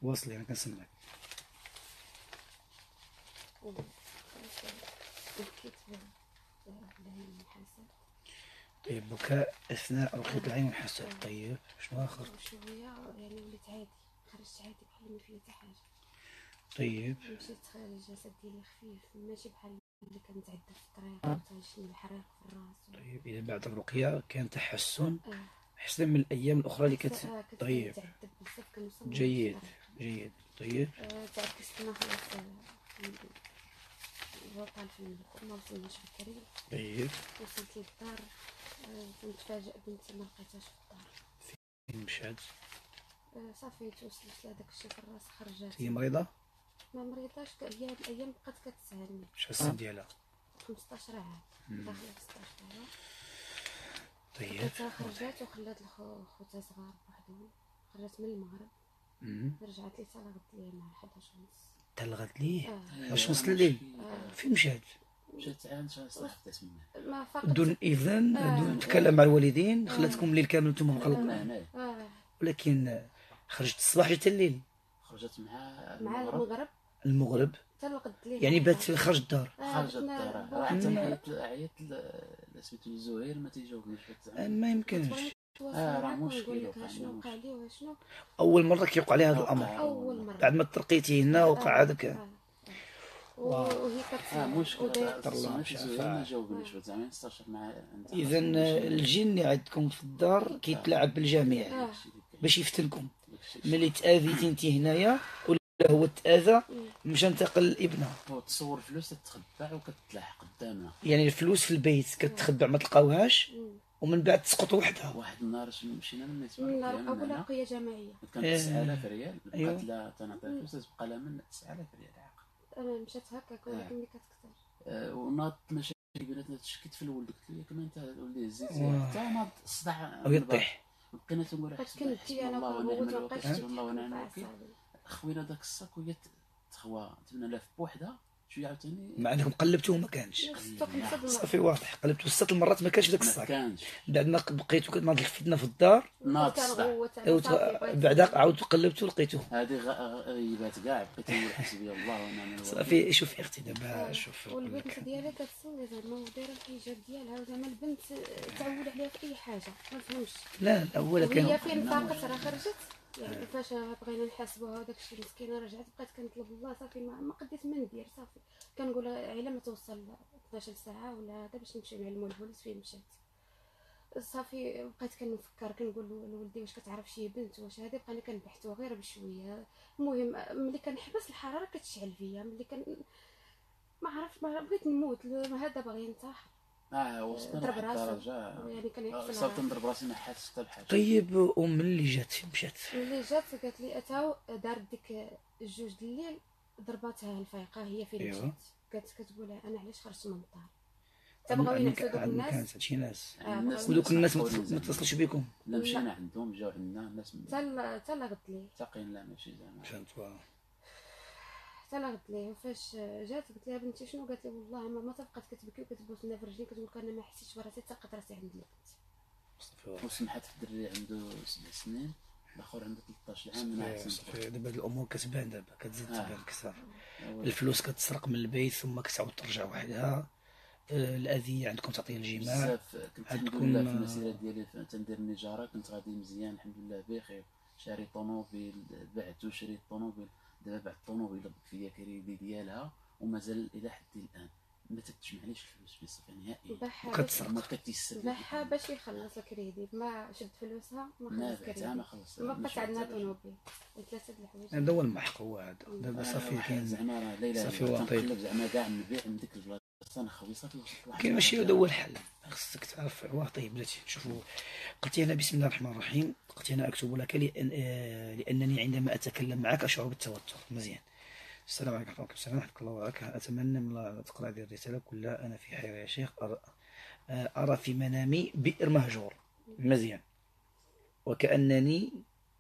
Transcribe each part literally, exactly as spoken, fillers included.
واصلي انا كنسمعك. طيب بكاء اثناء رقية العين والحسد. طيب شنو اخر؟ شويه يعني وليت عادي، خرجت عادي بحال ما فيا حتى حاجه. طيب مشيت الجسد ديالي خفيف، ماشي بحال اللي كنتعذب في الطريق وتجيني الحريق في الراس. طيب اذا بعد الرقية كان تحسن اه احسن من الايام الاخرى اللي كت. آه طيب كنتعذب بزاف، كنوصل جيد جيد. طيب آه تعكست انا خلاص وطال في المدرسة، ما وصلناش بكري. طيب وصلت للدار كنتفاجئ بنتي ما لقيتهاش في الدار. فين مشات؟ آه صافي توصلت لهداك الشيء في الراس، خرجات. هي مريضة؟ ما مريضاش، هي الايام بقات كتسهلني. شحال السن ديالها؟ خمسطاش عام، داخله في ستطاش عام. طيب خرجات وخلات خوتها صغار بوحدهم، خرجت من المغرب. مم. رجعت لي تلغت لي مع حداش ونص. تلغت ليه؟ آه. واش نص الليل؟ آه. فين مشات؟ مشات عند صاحبتها منها. ما فقط دون اذن آه. دون تكلم مع الوالدين، خلاتكم الليل كامل نتوما آه. مغلقين. آه. ولكن خرجت الصباح جات الليل. خرجت مع مع المغرب المغرب تلقت لي يعني بات خرج الدار. خرجت الدار رحت عيطت عيطت لسميتو زهير ما تيجاوبنيش. ما يمكنش. اه راه مشكل وقع شنو وقع لي وشنو. اول مره كيوقع لي هذا الامر. اول مره بعد ما ترقيتي هنا وقع هذاك. آه. وهي كت اه مشكل الله زهير ما جاوبنيش زعما نستشر مع. اذا الجن اللي عندكم في الدار كيتلاعب بالجميع باش يفتنكم. ملي تاذيتي انت هنايا ولا هو تاذى مشى انتقل لابنه. هو تصور فلوس تتخبع وكتلاحق قدامنا، يعني الفلوس في البيت كتخبع ما تلقاوهاش ومن بعد تسقط وحدها. واحد النهار مشينا من النهار اول رقيه جماعيه كانت تسعة آلاف ريال، بقات أيوة. لها تنعطي فلوس تبقى لها من تسعة آلاف ريال عاق. انا مشات هكاك ولكن ملي كتكثر آه وناض مشاكل بيناتنا، تشكيت في الولد قلت له كما انت ولدي هزيتي حتى ناض الصداع او يطيح. بقينا تنقول حسبي انا الله ونعم الوكيل حسبي الله ونعم ونعم الوكيل. خوينا داك الصاك وهي تخوى ثمانية آلاف بوحدها شويه عاوتاني. مع انكم قلبتوه ما كانش. صافي واضح قلبتوه ست المرات ما كانش داك الصاك. بعد ما بقيتو كناض الفتنه في الدار ناض الصداع بعدا عاودتو قلبتو لقيتوه. هذه غيبات كاع بقيت نقول حسبي الله ونعم الوكيل. صافي شوفي اختي دابا شوف. والبنت ديالها كتصلي زعما ودايره الحجاب ديالها زعما البنت تعول عليها في اي حاجه ما فهمش. لا الاولى كان هي فين فاقت راه خرجت يعني فاش بغينا نحاسبوها وداك الشيء مسكينه رجعت بقيت كنطلب الله صافي ما, ما قديت ما ندير صافي كنقول عيله ما توصل اثناش ساعه ولا هذا باش نمشي نعلموا البوليس فين مشات. صافي بقيت كنفكر كنقول لولدي واش كتعرف شي بنت واش هذه بقينا كنبحثوا غير بشويه. المهم ملي كنحبس الحراره كتشعل فيا ملي كان ما عرفت ما بغيت نموت هذا باغي ينتحر. اه وصلنا لواحد الدرجه يعني كان صرت نضرب راسي ما حاسس حتى بحاجه. طيب وملي جات مشات ملي جات قالت لي اتاو دارت ديك الجوج د الليل ضرباتها الفايقه هي فين مشات. أيوة. قالت كتقول انا علاش خرجت من الدار تبغاو ينعسوا دوك الناس. كانت شي ناس آه ودوك الناس ما اتصلش بكم؟ لا مشينا عندهم جاو عندنا الناس حتى حتى لا غد لي تاقين لا ماشي زعما فهمت. حتى لا غد لي وفاش جات قلت لها بنتي شنو؟ قالت لي والله ماما تبقات كتبكي وكتبوسنا في رجلي كتقول انا ما حسيتش براسي حتى لقيت راسي عند البنت. وسمحت في الدري عنده سبع سنين الاخر عنده ثلاثطاش عام من احسن. دابا الامور كتبان دابا كتزيد تبان اكثر. الفلوس كتسرق من البيت ثم كتعاود ترجع وحدها. الاذيه عندكم تعطي الجماع بزاف. كنت الحمد لله في المسيره ديالي تندير النجاره كنت غادي مزيان الحمد لله بخير. شاري طوموبيل بعت وشريت طوموبيل دابا بعت الطوموبيل ضربت فيا كريدي ديالها ومازال الى حد الان ما تتجمعليش الفلوس بصفه نهائيه. كتسرق ما كتيسر باعها باش يخلص الكريدي ما شد فلوسها ما خلص كريدي ما خلص ما بقاش عندنا طوموبيل ثلاثه د الحوايج. هذا هو المحق هو هذا دابا صافي كاين زعما راه ليلى صافي واطي زعما كاع نبيع من ديك البلاصه انا خوي صافي كاين ماشي هذا هو الحل. خصك تعرف واطي بلاتي. شوفوا قلتي انا بسم الله الرحمن الرحيم قلتي انا اكتب لك لأن لانني عندما اتكلم معك اشعر بالتوتر. مزيان. السلام عليكم ورحمة الله السلام ورحمة الله وبركاته. أتمنى من الله تقرأ هذه الرسالة كلها. أنا في حيرة يا شيخ أرى, أرى في منامي بئر مهجور. مزيان. وكأنني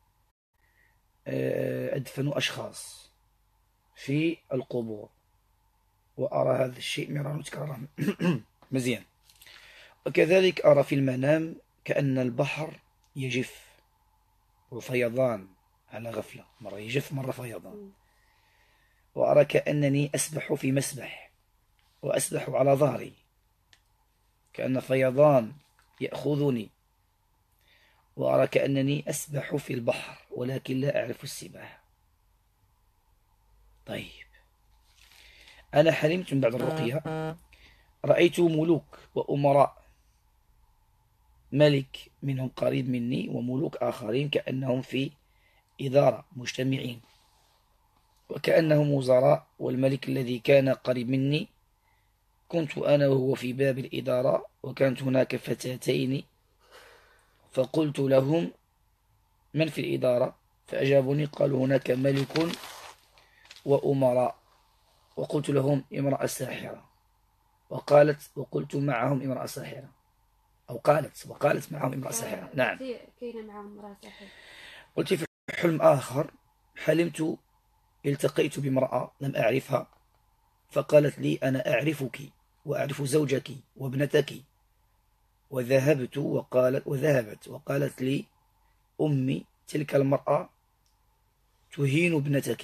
أدفن أشخاص في القبور وأرى هذا الشيء مرارا وتكرارا. مزيان. وكذلك أرى في المنام كأن البحر يجف وفيضان على غفلة، مرة يجف مرة فيضان. وأرى كأنني أسبح في مسبح وأسبح على ظهري، كأن فيضان يأخذني. وأرى كأنني أسبح في البحر ولكن لا أعرف السباحة. طيب، أنا حلمت من بعد الرقية، رأيت ملوك وأمراء، ملك منهم قريب مني وملوك آخرين كأنهم في إدارة مجتمعين، وكأنهم وزراء، والملك الذي كان قريب مني كنت أنا وهو في باب الإدارة، وكانت هناك فتاتين، فقلت لهم من في الإدارة؟ فأجابوني قالوا هناك ملك وأمراء. وقلت لهم امرأة ساحرة، وقالت وقلت معهم امرأة ساحرة، أو قالت وقالت معهم امرأة ساحرة. نعم، كاينة معهم امرأة ساحرة. قلت في حلم آخر، حلمت التقيت بامرأة لم أعرفها، فقالت لي أنا أعرفك وأعرف زوجك وابنتك، وذهبت وقالت وذهبت وقالت لي أمي تلك المرأة تهين ابنتك،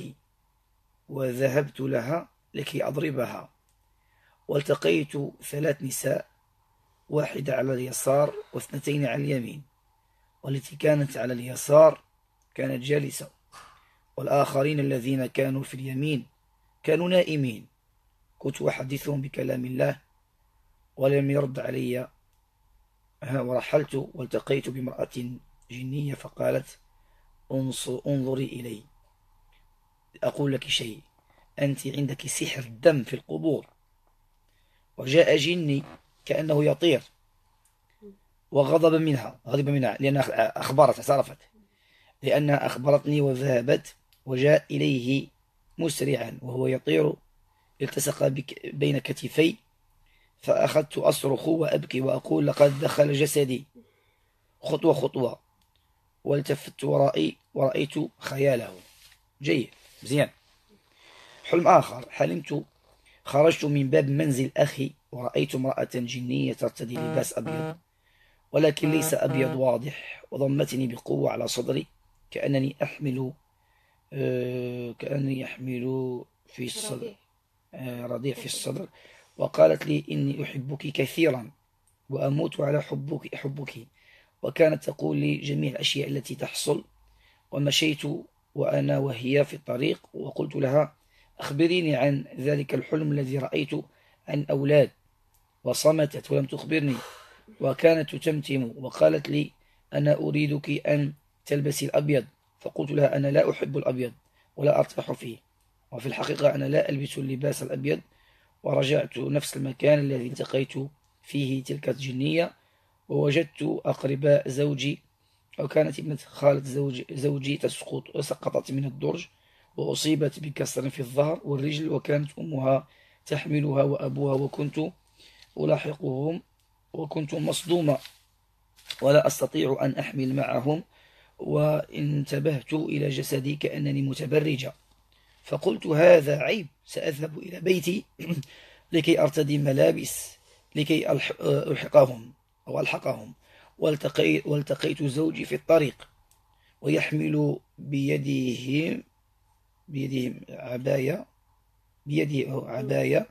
وذهبت لها لكي أضربها، والتقيت ثلاث نساء، واحدة على اليسار واثنتين على اليمين، والتي كانت على اليسار كانت جالسة، والآخرين الذين كانوا في اليمين كانوا نائمين. كنت أحدثهم بكلام الله ولم يرد علي، ورحلت والتقيت بامرأة جنية فقالت انظري إلي، أقول لك شيء، أنت عندك سحر الدم في القبور. وجاء جني كأنه يطير وغضب منها غضب منها لأنها أخبرت اعترفت لأنها أخبرتني، وذهبت وجاء إليه مسرعا وهو يطير، التصق بين كتفي، فأخذت أصرخ وأبكي وأقول لقد دخل جسدي خطوة خطوة، والتفت ورائي ورأيت خياله. جيد، مزيان. حلم آخر، حلمت خرجت من باب منزل أخي ورأيت امرأة جنية ترتدي لباس أبيض، ولكن ليس أبيض واضح، وضمتني بقوة على صدري كأنني أحمل آه كأنني أحمل في الصدر آه رضيع في الصدر، وقالت لي إني أحبك كثيرا وأموت على حبك حبك وكانت تقول لي جميع الأشياء التي تحصل. ومشيت وأنا وهي في الطريق، وقلت لها أخبريني عن ذلك الحلم الذي رأيت عن أولاد، وصمتت ولم تخبرني، وكانت تمتم، وقالت لي أنا أريدك أن تلبسي الأبيض، فقلت لها أنا لا أحب الأبيض ولا أرتاح فيه، وفي الحقيقة أنا لا ألبس اللباس الأبيض. ورجعت نفس المكان الذي التقيت فيه تلك الجنية، ووجدت أقرباء زوجي، وكانت ابنة خالة زوج زوجي تسقط سقطت من الدرج وأصيبت بكسر في الظهر والرجل، وكانت أمها تحملها وأبوها، وكنت ألاحقهم وكنت مصدومة ولا أستطيع أن أحمل معهم، وانتبهت إلى جسدي كأنني متبرجة، فقلت هذا عيب، سأذهب إلى بيتي لكي أرتدي ملابس لكي ألحقهم أو ألحقهم. والتقي والتقيت زوجي في الطريق ويحمل بيده بيده عباية بيده عباية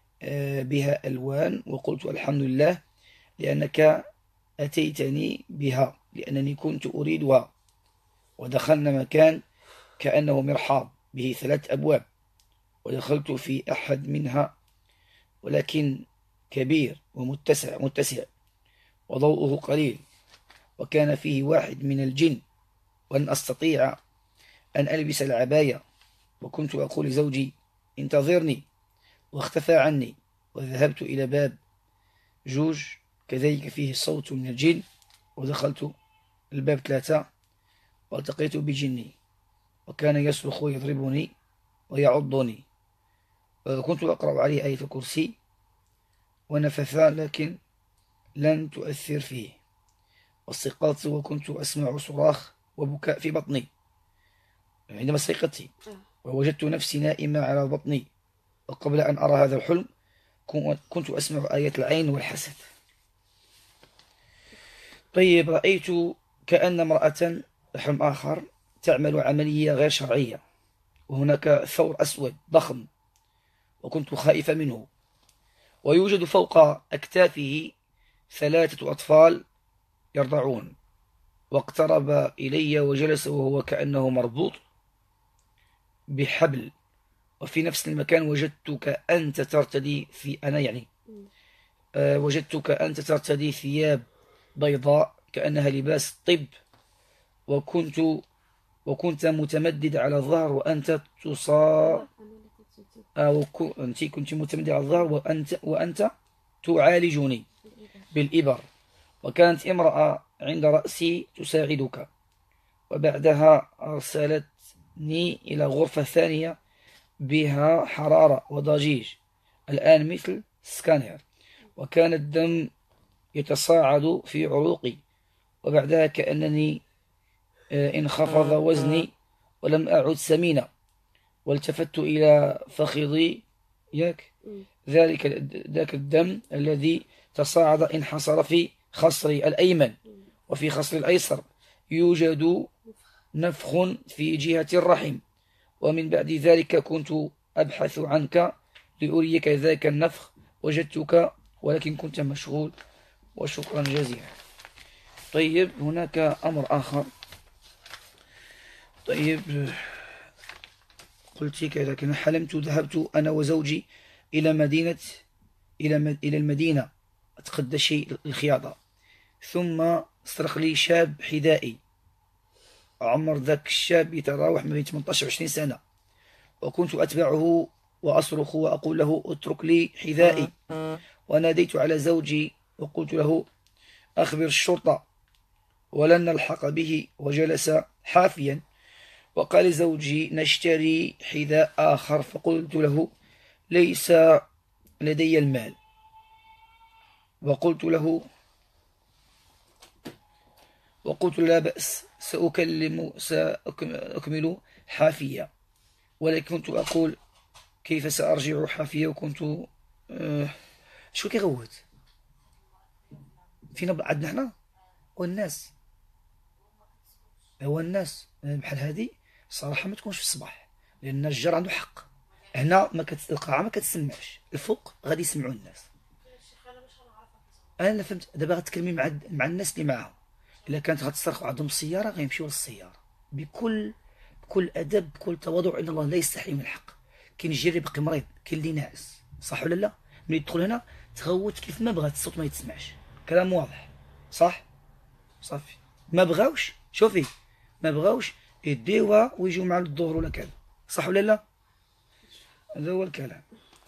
بها ألوان، وقلت الحمد لله لأنك أتيتني بها لأنني كنت أريدها. ودخلنا مكان كأنه مرحاض به ثلاث أبواب، ودخلت في أحد منها ولكن كبير ومتسع متسع وضوءه قليل، وكان فيه واحد من الجن، وأن أستطيع أن ألبس العباية، وكنت أقول لزوجي انتظرني، واختفى عني، وذهبت إلى باب جوج كذلك فيه صوت من الجن، ودخلت الباب ثلاثة والتقيت بجني، وكان يصرخ ويضربني ويعضني، كنت أقرأ عليه آية الكرسي ونفثا لكن لن تؤثر فيه، واستيقظت وكنت أسمع صراخ وبكاء في بطني عندما استيقظت، ووجدت نفسي نائمة على بطني، وقبل أن أرى هذا الحلم كنت أسمع آية العين والحسد. طيب، رأيت كأن امرأة، حلم آخر، تعمل عملية غير شرعية، وهناك ثور أسود ضخم وكنت خائفة منه، ويوجد فوق أكتافه ثلاثة أطفال يرضعون، واقترب إلي وجلس وهو كأنه مربوط بحبل، وفي نفس المكان وجدتك أنت ترتدي في أنا يعني أه وجدتك أنت ترتدي ثياب بيضاء كأنها لباس طب، وكنت وكنت متمدد على الظهر وأنت تصا أو أنت كنت متمدد على الظهر وأنت وأنت تعالجني بالإبر، وكانت امرأة عند رأسي تساعدك، وبعدها أرسلتني إلى غرفة ثانية بها حرارة وضجيج الآن مثل سكانر، وكان الدم يتصاعد في عروقي، وبعدها كأنني انخفض وزني ولم أعد سمينة، والتفت إلى فخذي ياك ذلك ذاك الدم الذي تصاعد انحصر في خصري الأيمن وفي خصري الأيسر، يوجد نفخ في جهة الرحم، ومن بعد ذلك كنت أبحث عنك لأريك ذاك النفخ، وجدتك ولكن كنت مشغول، وشكرا جزيلا. طيب هناك أمر آخر. طيب قلت كذا كان حلمت ذهبت أنا وزوجي إلى مدينة إلى إلى المدينة أتقدى شيء الخياطة، ثم صرخ لي شاب حذائي، عمر ذاك الشاب يتراوح ما بين ثمانية عشر و عشرين سنة، وكنت أتبعه وأصرخ وأقول له اترك لي حذائي، وناديت على زوجي وقلت له أخبر الشرطة ولن نلحق به، وجلس حافيا، وقال زوجي نشتري حذاء آخر، فقلت له ليس لدي المال، وقلت له وقلت لا بأس سأكلم سأكمل حافية، ولكن كنت أقول كيف سأرجع حافية، وكنت أه شو كيغوت فينا عندنا حنا والناس هو الناس بحال هذه صراحة ما تكونش في الصباح، لأن الجار عنده حق. هنا ما كت... القاعة ما كتسمعش، الفوق غادي يسمعوا الناس. أنا فهمت دابا غتكلمي مع مع الناس اللي معاهم، إلا كانت غتصرخوا عندهم السيارة غيمشيو للسيارة بكل بكل أدب بكل تواضع، إن الله لا يستحي من الحق. كاين الجيري باقي مريض، كاين اللي ناعس، صح ولا لا؟ ملي تدخل هنا تغوت كيف ما بغات، الصوت ما يتسمعش، كلام واضح صح؟ صافي ما بغاوش شوفي ما بغاوش يديوها ويجيو مع الظهر ولا كذا، صح ولا لا؟ هذا هو الكلام.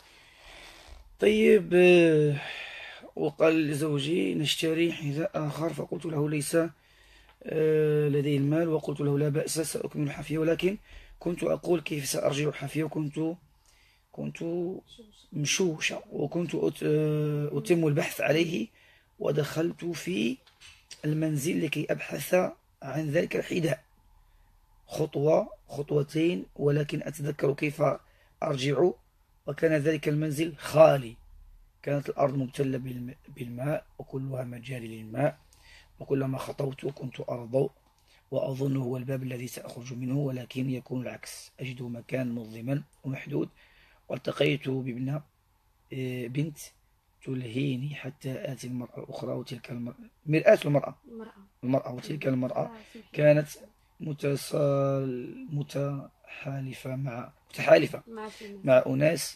طيب وقال لزوجي نشتري حذاء آخر، فقلت له ليس لدي المال، وقلت له لا بأس سأكمل الحافية، ولكن كنت أقول كيف سأرجع الحافية، وكنت كنت مشوشة، وكنت أتم البحث عليه، ودخلت في المنزل لكي أبحث عن ذلك الحذاء خطوة خطوتين، ولكن أتذكر كيف أرجع، وكان ذلك المنزل خالي، كانت الأرض مبتلة بالماء وكلها مجاري للماء، وكلما خطوت كنت أرضو وأظن هو الباب الذي سأخرج منه، ولكن يكون العكس، أجده مكان مظلما ومحدود، والتقيت بابنة بنت تلهيني حتى آتي المرأة الأخرى، وتلك المرأة مرآة المرأة المرأة وتلك المرأة كانت متصال متحالفة مع متحالفة مع أناس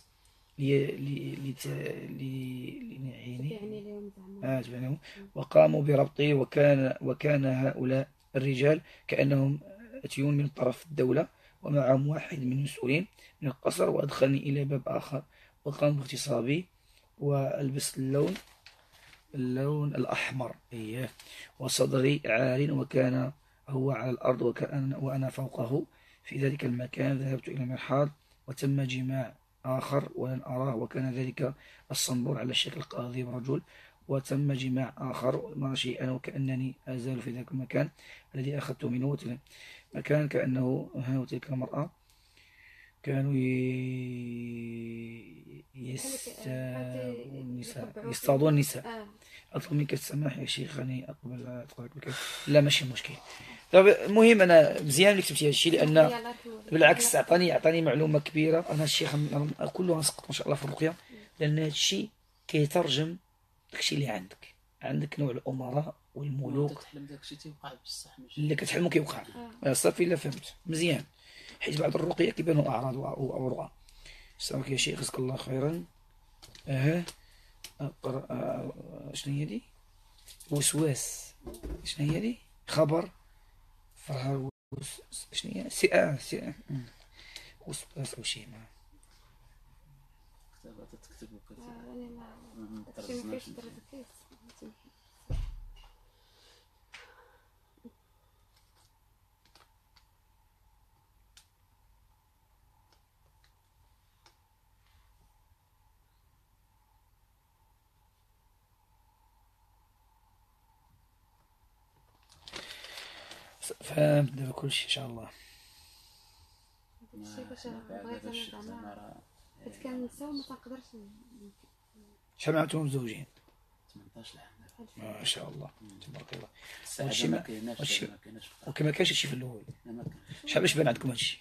لنعيني، وقاموا بربطي، وكان وكان هؤلاء الرجال كأنهم أتيون من طرف الدولة، ومعهم واحد من المسؤولين من القصر، وأدخلني إلى باب آخر، وقام باغتصابي، وألبس اللون اللون الأحمر إيه، وصدري عال، وكان هو على الأرض وكأن وأنا فوقه. في ذلك المكان ذهبت إلى المرحاض، وتم جماع آخر ولن أراه، وكان ذلك الصنبور على شكل قاضي ورجل، وتم جماع آخر ماشي أنا، وكأنني أزال في ذلك المكان الذي أخذته منه، مكان كأنه ها، وتلك المرأة كانوا يستاذون النساء أطلب منك السماح يا شيخني أقبل أتقابلك بك. لا ماشي مشكل. طيب المهم أنا مزيان اللي كتبتي هذا الشيء، لأن بالعكس أعطاني أعطاني معلومة كبيرة. أنا الشيخ كله نسقط ما شاء الله في الرقية، لأن هذا الشيء كيترجم داكشي اللي عندك. عندك نوع الأمراء والملوك تحلم داكشي تيوقع بصح ماشي اللي كتحلمو كيوقع. صافي لا فهمت مزيان، حيت بعض الرقية كيبانوا أعراض أو رؤى. السلام يا شيخ جزاك الله خيرا. أها أقرأ. أه. شنو هي دي؟ وسواس. شنو هي دي؟ خبر فرها. شنو هي؟ سي اه سي اه وسواس أو شيء ما كتابة تكتب وكتب انا ما ما داكشي ما ترجمناش. فيهش درجة. فهمت دابا كلشي إن شاء الله. هادشي باش بعد بغيت هذا انا الشيء زعما زعما راه حيت كنساو ما تنقدرش ن- شحال عمركم مزوجين؟ ثمنطاش العام. ما شاء الله تبارك الله. السعادة هادشي ما ما- كايناش هادشي- ما كايناش في وكما كانش هادشي في الأول. لا ما كاينش. شحال باش بان عندكم هادشي؟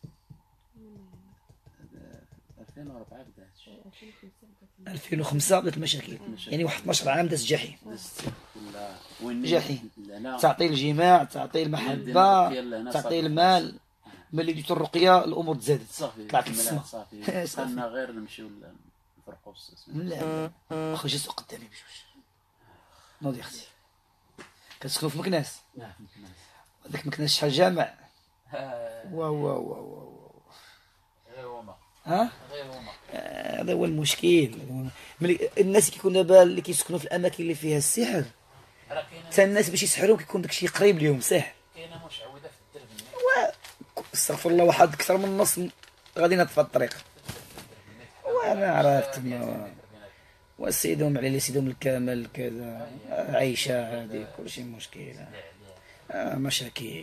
ألفين وأربعة بدات ألفين وخمسة بدات ألفين وخمسة بدات المشاكل، يعني واحد اثناش عام داز جحيم. دزت ولا وين جحيم. لا تعطي الجماع، تعطي المحبة، تعطي المال. ملي بديتو الرقية الأمور تزادت، صافي طلعت كملات للسما. صافي خلنا غير نمشيو نفرقوا السوس. لا واخا جلسوا قدامي بجوج. نوضي اختي كتسكنوا في مكناس؟ نعم مكناس. هذاك مكناس شحال جامع؟ ها واو واو واو واو. غير هما ها غير هما آه، هذا هو المشكل. ملي الناس كيكون دابا اللي كيسكنوا في الاماكن اللي فيها السحر، راه كاينه حتى الناس باش يسحروا كيكون داكشي قريب ليهم سحر. كاينه مشعوذه في الدرب. استغفر الله، واحد اكثر من نص غاديين في الطريق. وانا عرفت ما وسيدهم على سيدهم الكامل كذا عايشه هذه كلشي مشكله. آه مشاكل.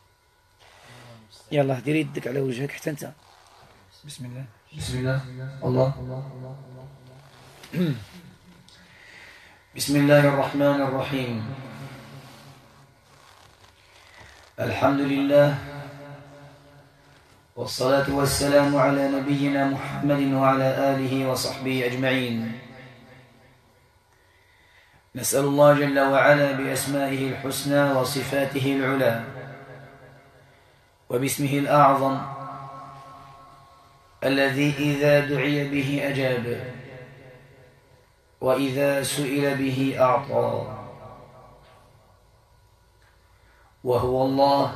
يلا ديري يدك على وجهك حتى انت. بسم الله بسم الله الله بسم الله الرحمن الرحيم. الحمد لله والصلاة والسلام على نبينا محمد وعلى آله وصحبه أجمعين. نسأل الله جل وعلا بأسمائه الحسنى وصفاته العلى وباسمه الأعظم الذي إذا دعي به أجاب وإذا سئل به أعطى، وهو الله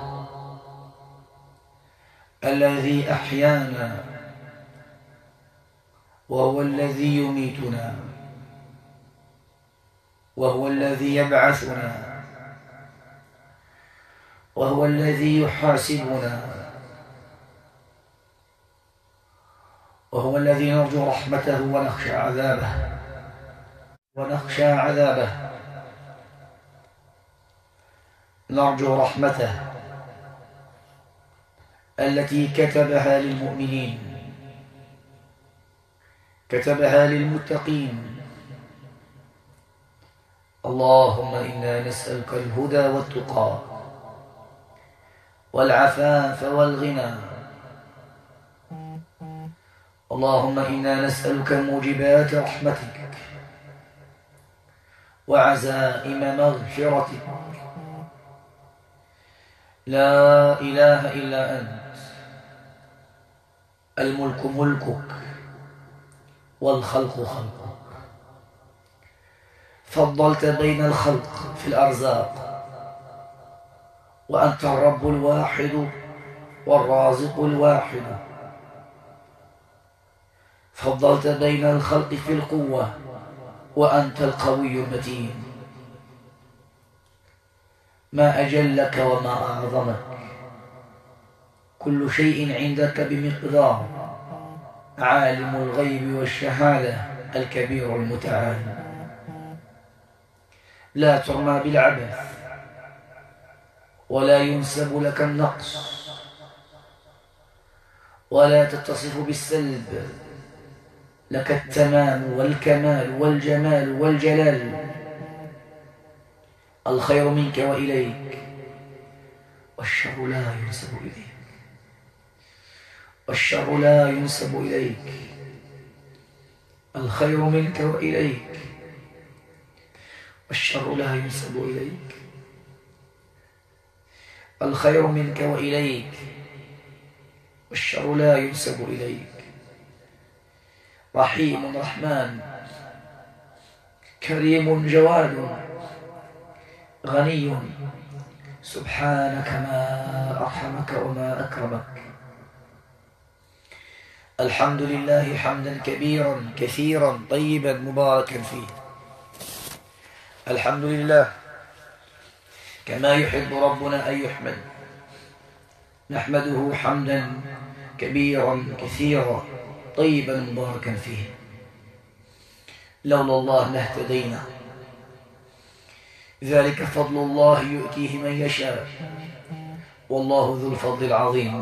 الذي أحيانا وهو الذي يميتنا وهو الذي يبعثنا وهو الذي يحاسبنا وهو الذي نرجو رحمته ونخشى عذابه ونخشى عذابه. نرجو رحمته التي كتبها للمؤمنين، كتبها للمتقين. اللهم إنا نسألك الهدى والتقى والعفاف والغنى. اللهم إنا نسألك موجبات رحمتك وعزائم مغفرتك. لا إله إلا أنت، الملك ملكك والخلق خلقك. فضلت بين الخلق في الأرزاق، وأنت الرب الواحد والرازق الواحد. فضلت بين الخلق في القوة، وأنت القوي المتين. ما أجلك وما أعظمك، كل شيء عندك بمقدار. عالم الغيب والشهادة الكبير المتعال. لا ترمى بالعبث ولا ينسب لك النقص ولا تتصف بالسلب. لك التمام والكمال والجمال والجلال. الخير منك وإليك، والشر لا ينسب إليك، والشر لا ينسب إليك. الخير منك وإليك، والشر لا ينسب إليك. الخير منك وإليك، والشر لا ينسب إليك. رحيم رحمن، كريم جواد، غني، سبحانك ما أرحمك وما أكرمك. الحمد لله حمدا كبيرا كثيرا طيبا مباركا فيه. الحمد لله كما يحب ربنا أن يحمد، نحمده حمدا كبيرا كثيرا طيبا مباركا فيه. لولا الله لاهتدينا، ذلك فضل الله يؤتيه من يشاء، والله ذو الفضل العظيم.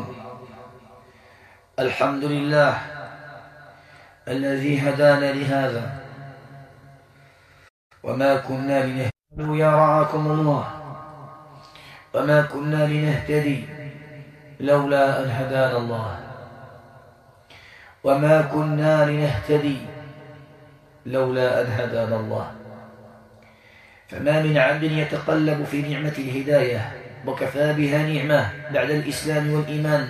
الحمد لله الذي هدانا لهذا وما كنا لنهتدي، يا رعاكم الله، وما كنا لنهتدي لولا أن هدانا الله، وما كنا لنهتدي لولا أن هدانا الله. فما من عبد يتقلب في نعمة الهداية وكفى بها نعمة بعد الإسلام والإيمان،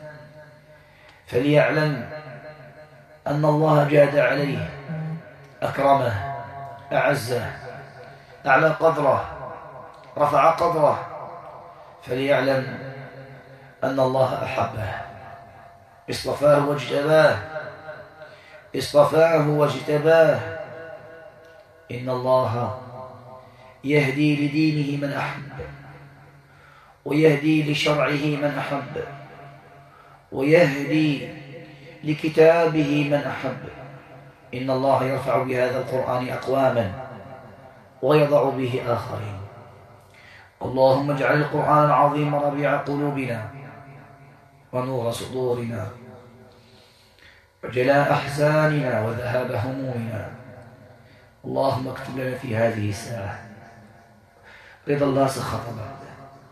فليعلم أن الله جاد عليه، أكرمه، أعزه، أعلى قدره، رفع قدره. فليعلم أن الله أحبه، اصطفاه واجتباه، اصطفاه واجتباه. إن الله يهدي لدينه من أحب، ويهدي لشرعه من أحب، ويهدي لكتابه من أحب. إن الله يرفع بهذا القرآن أقواما ويضع به آخرين. اللهم اجعل القرآن العظيم ربيع قلوبنا ونور صدورنا وجلاء أحزاننا وذهاب همومنا. اللهم اكتب لنا في هذه الساعة رضا الله سخط بعده.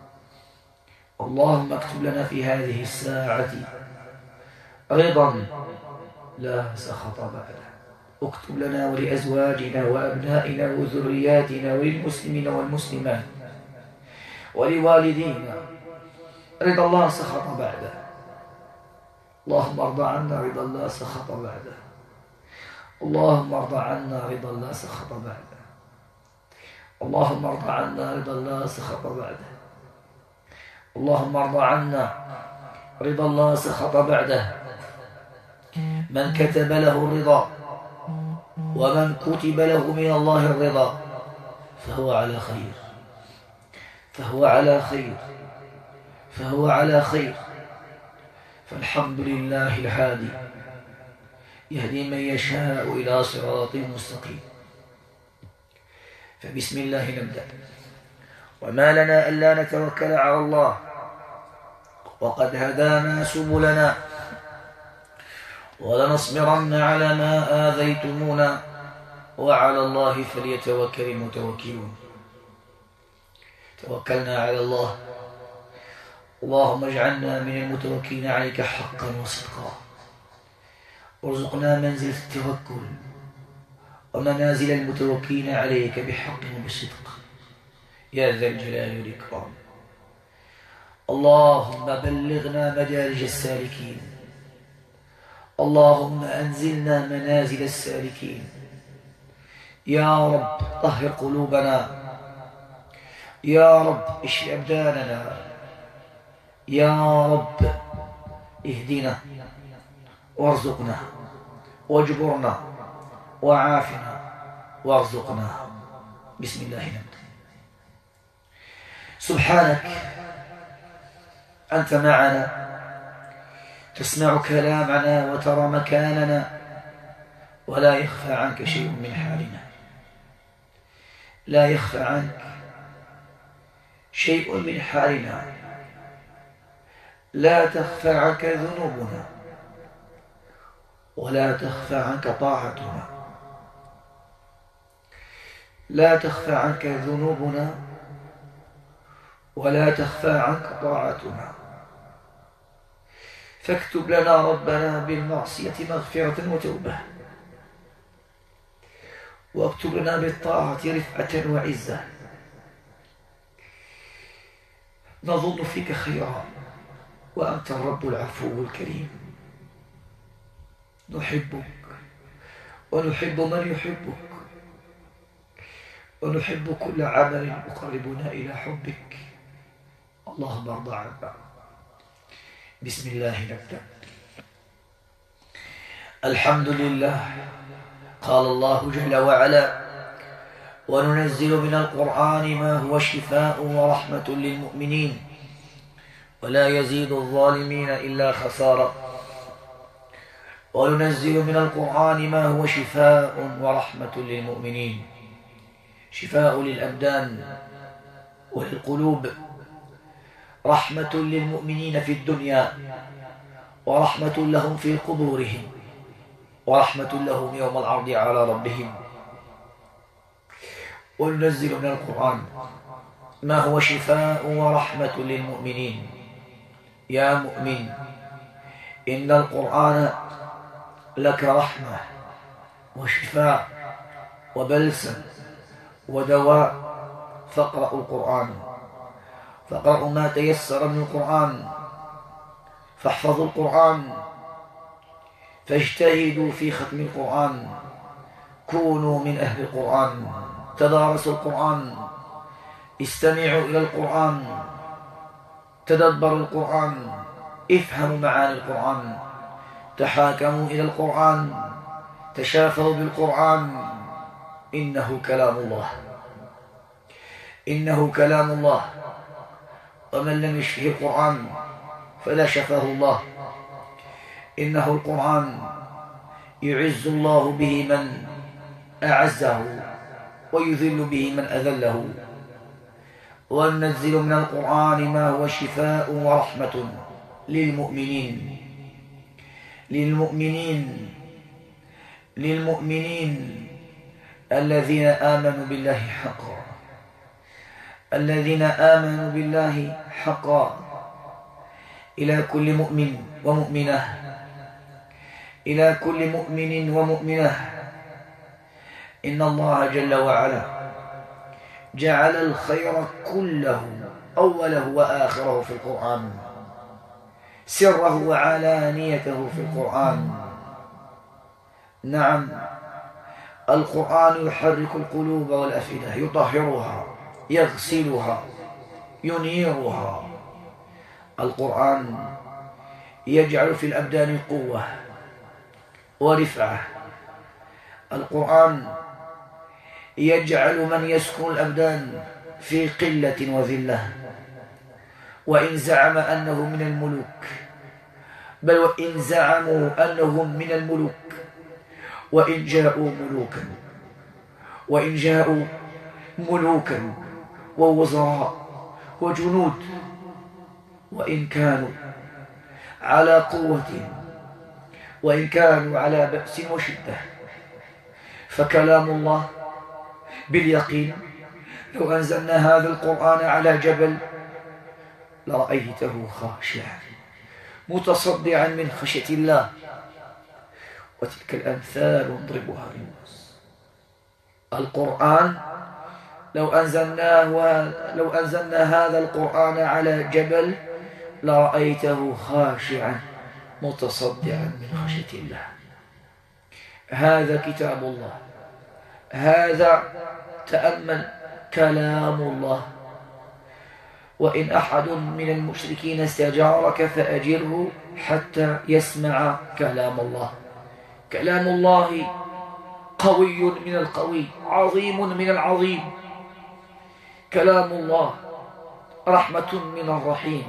اللهم اكتب لنا في هذه الساعة رضا لا سخط بعده. اكتب لنا ولأزواجنا وأبنائنا وذرياتنا وللمسلمين والمسلمات ولوالدينا رضا الله سخط بعده. اللهم ارض عنا رضا الله سخط بعده. اللهم ارض عنا رضا الله سخط بعده. اللهم ارض عنا رضا الله سخط بعده. اللهم ارض عنا رضا الله سخط بعده. من كتب له الرضا ومن كتب له من الله الرضا فهو على خير، فهو على خير، فهو على خير. فالحمد لله الهادي يهدي من يشاء إلى صراط مستقيم. فبسم الله نبدأ. وما لنا ألا نتوكل على الله وقد هدانا سبلنا ولنصبرن على ما آذيتمونا وعلى الله فليتوكل المتوكلون. توكلنا على الله. اللهم اجعلنا من المتوكلين عليك حقا وصدقا، وارزقنا منزل التوكل ومنازل المتوكلين عليك بحق وبصدق يا ذا الجلال والإكرام. اللهم بلغنا مدارج السالكين. اللهم أنزلنا منازل السالكين. يا رب طهر قلوبنا، يا رب اشف أبداننا، يا رب اهدنا وارزقنا واجبرنا وعافنا وارزقنا. بسم الله نبدأ. سبحانك أنت معنا، تسمع كلامنا وترى مكاننا، ولا يخفى عنك شيء من حالنا. لا يخفى عنك شيء من حالنا. لا تخفى عنك ذنوبنا ولا تخفى عنك طاعتنا. لا تخفى عنك ذنوبنا ولا تخفى عنك طاعتنا، فاكتب لنا ربنا بالمعصية مغفرة وتوبة، واكتب لنا بالطاعة رفعة وعزة. نظن فيك خيرا وأنت الرب العفو الكريم، نحبك ونحب من يحبك، ونحب كل عمل يقربنا إلى حبك. اللهم ارض عنا. بسم الله نبدأ. الحمد لله. قال الله جل وعلا: وننزل من القرآن ما هو شفاء ورحمة للمؤمنين ولا يزيد الظالمين إلا خسارا. وننزل من القرآن ما هو شفاء ورحمة للمؤمنين، شفاء للأبدان وللقلوب، رحمة للمؤمنين في الدنيا ورحمة لهم في قبورهم ورحمة لهم يوم العرض على ربهم. وننزل من القرآن ما هو شفاء ورحمة للمؤمنين. يا مؤمن، إن القرآن لك رحمة وشفاء وبلسم ودواء، فاقرأوا القرآن، فاقرأوا ما تيسر من القرآن، فاحفظوا القرآن، فاجتهدوا في ختم القرآن، كونوا من أهل القرآن، تدارسوا القرآن، استمعوا إلى القرآن، تدبروا القرآن، افهموا معاني القرآن، تحاكموا إلى القرآن، تشافوا بالقرآن. إنه كلام الله، إنه كلام الله، ومن لم يشفه القرآن فلا شفاه الله. إنه القرآن يعز الله به من أعزه ويذل به من أذله. وننزل من القرآن ما هو شفاء ورحمة للمؤمنين للمؤمنين للمؤمنين الذين آمنوا بالله حقا الذين آمنوا بالله حقا إلى كل مؤمن ومؤمنة إلى كل مؤمن ومؤمنة. إن الله جل وعلا جعل الخير كله أوله وآخره في القرآن، سره وعلانيته في القرآن. نعم، القرآن يحرك القلوب والأفئدة، يطهرها، يغسلها، ينيرها. القرآن يجعل في الأبدان قوة ورفعة. القرآن يجعل من يسكن الأبدان في قلة وذلة، وإن زعم أنه من الملوك، بل وإن زعموا أنهم من الملوك، وإن جاءوا ملوكا وإن جاءوا ملوكا ووزراء وجنود، وإن كانوا على قوة وإن كانوا على بأس وشدة، فكلام الله باليقين لو أنزلنا هذا القرآن على جبل لرأيته خاشعا متصدعا من خشية الله. وتلك الأمثال نضربها للناس. القرآن لو أنزلناه لو أنزلنا هذا القرآن على جبل لرأيته خاشعا متصدعا من خشية الله. هذا كتاب الله، هذا تأمل كلام الله. وإن أحد من المشركين استجارك فأجره حتى يسمع كلام الله. كلام الله قوي من القوي، عظيم من العظيم. كلام الله رحمة من الرحيم.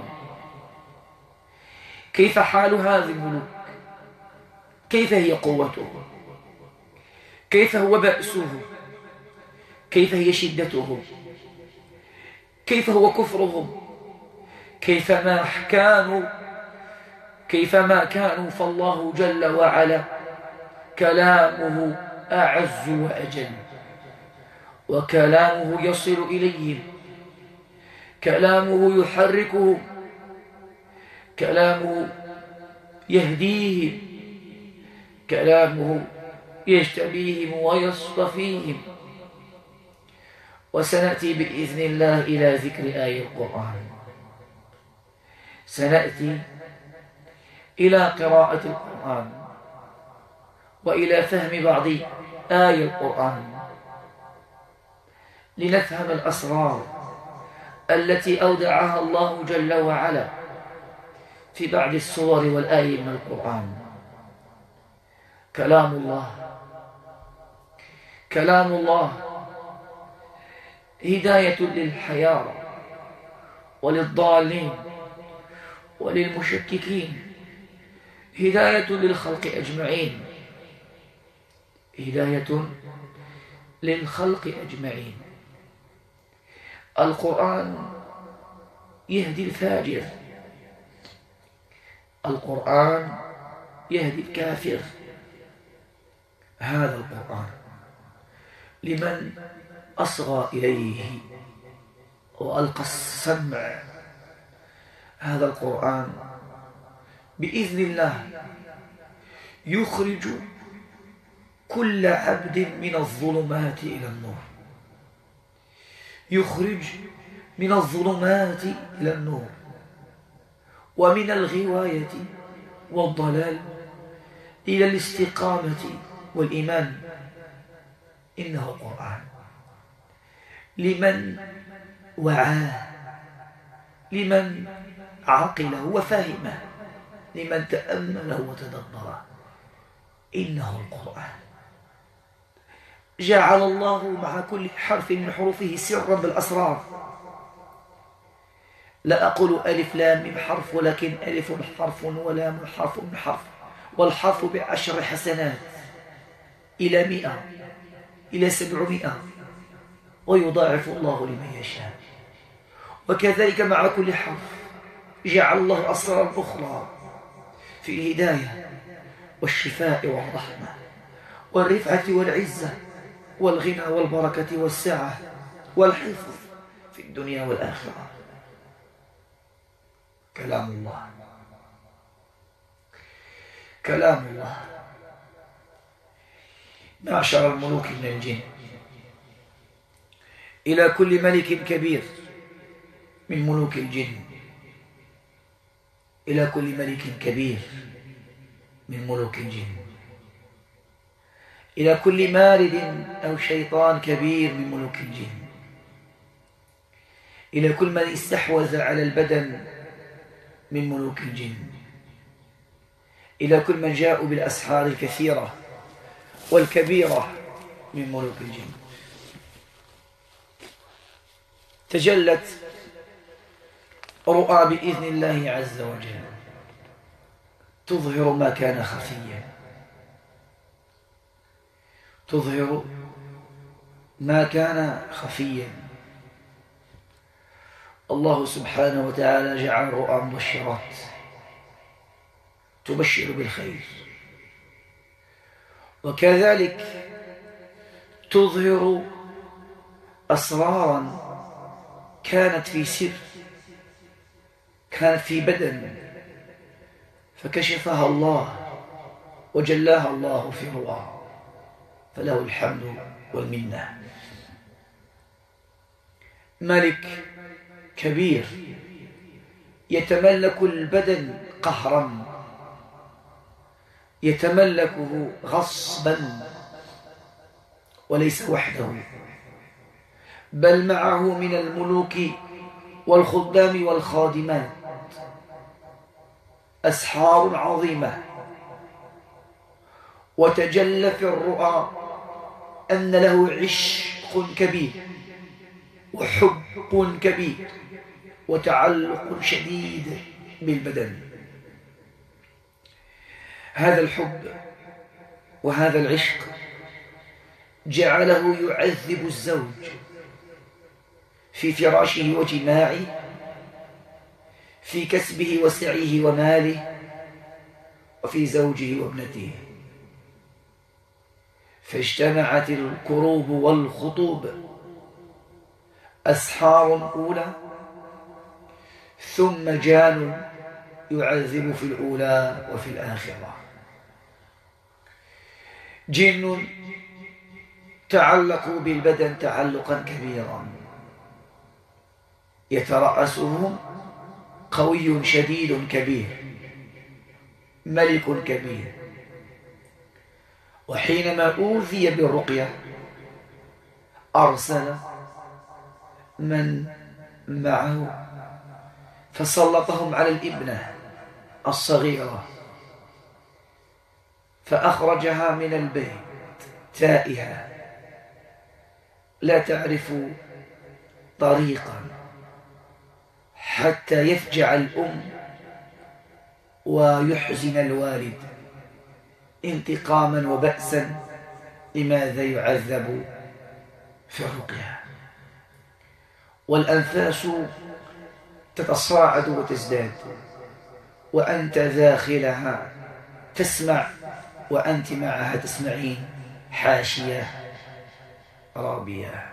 كيف حال هذا الملوك؟ كيف هي قوته؟ كيف هو بأسه؟ كيف هي شدته؟ كيف هو كفرهم؟ كيف ما كانوا كيف ما كانوا فالله جل وعلا كلامه أعز وأجل، وكلامه يصل إليهم. كلامه يحركهم، كلامه يهديهم، كلامه يجتبيهم ويصطفيهم. وسنأتي بإذن الله إلى ذكر آية القرآن، سنأتي إلى قراءة القرآن وإلى فهم بعض آية القرآن لنفهم الأسرار التي أودعها الله جل وعلا في بعض السور والآية من القرآن. كلام الله كلام الله هداية للحيارى وللضالين وللمشككين، هداية للخلق أجمعين، هداية للخلق أجمعين. القرآن يهدي الفاجر، القرآن يهدي الكافر. هذا القرآن لمن أصغى إليه وألقى السمع، هذا القرآن بإذن الله يخرج كل عبد من الظلمات إلى النور، يخرج من الظلمات إلى النور، ومن الغواية والضلال إلى الاستقامة والإيمان. إنه قرآن لمن وعاه، لمن عقله وفهمه، لمن تأمله وتدبره. إنه القرآن. جعل الله مع كل حرف من حروفه سرا بالأسرار. لا أقول ألف لام من حرف، ولكن ألف حرف ولام حرف من حرف، والحرف بعشر حسنات إلى مئة إلى سبعمائة، ويضاعف الله لمن يشاء. وكذلك مع كل حرف جعل الله أسرارا أخرى في الهداية والشفاء والرحمة والرفعة والعزة والغنى والبركة والسعة والحفظ في الدنيا والآخرة. كلام الله كلام الله. معشر الملوك من الجن، إلى كل ملك كبير من ملوك الجن، إلى كل ملك كبير من ملوك الجن، إلى كل مارد أو شيطان كبير من ملوك الجن، إلى كل من استحوذ على البدن من ملوك الجن، إلى كل من جاءوا بالأسحار الكثيرة والكبيرة من ملوك الجن. تجلت رؤى بإذن الله عز وجل تظهر ما كان خفيا، تظهر ما كان خفيا. الله سبحانه وتعالى جعل رؤى مبشرات تبشر بالخير، وكذلك تظهر أسرارا كانت في سر، كانت في بدن، فكشفها الله وجلاها الله في رؤى، فله الحمد والمنة. ملك كبير يتملك البدن قهرا، يتملكه غصبا، وليس وحده، بل معه من الملوك والخدام والخادمات أسحار عظيمة. وتجلى في الرؤى أن له عشق كبير وحب كبير وتعلق شديد بالبدن. هذا الحب وهذا العشق جعله يعذب الزوج في فراشه وجماعه، في كسبه وسعيه وماله، وفي زوجه وابنته. فاجتمعت الكروب والخطوب، أسحار أولى ثم جان يعذب في الأولى وفي الآخرة. جن تعلقوا بالبدن تعلقا كبيرا، يترأسهم قوي شديد كبير، ملك كبير. وحينما أوذي بالرقية أرسل من معه فسلطهم على الابنة الصغيرة فأخرجها من البيت تائهة لا تعرف طريقا حتى يفجع الأم ويحزن الوالد انتقاما وبأسا لماذا يعذب في الرقية. والأنفاس تتصاعد وتزداد وأنت داخلها تسمع وأنت معها تسمعين، حاشية رابية.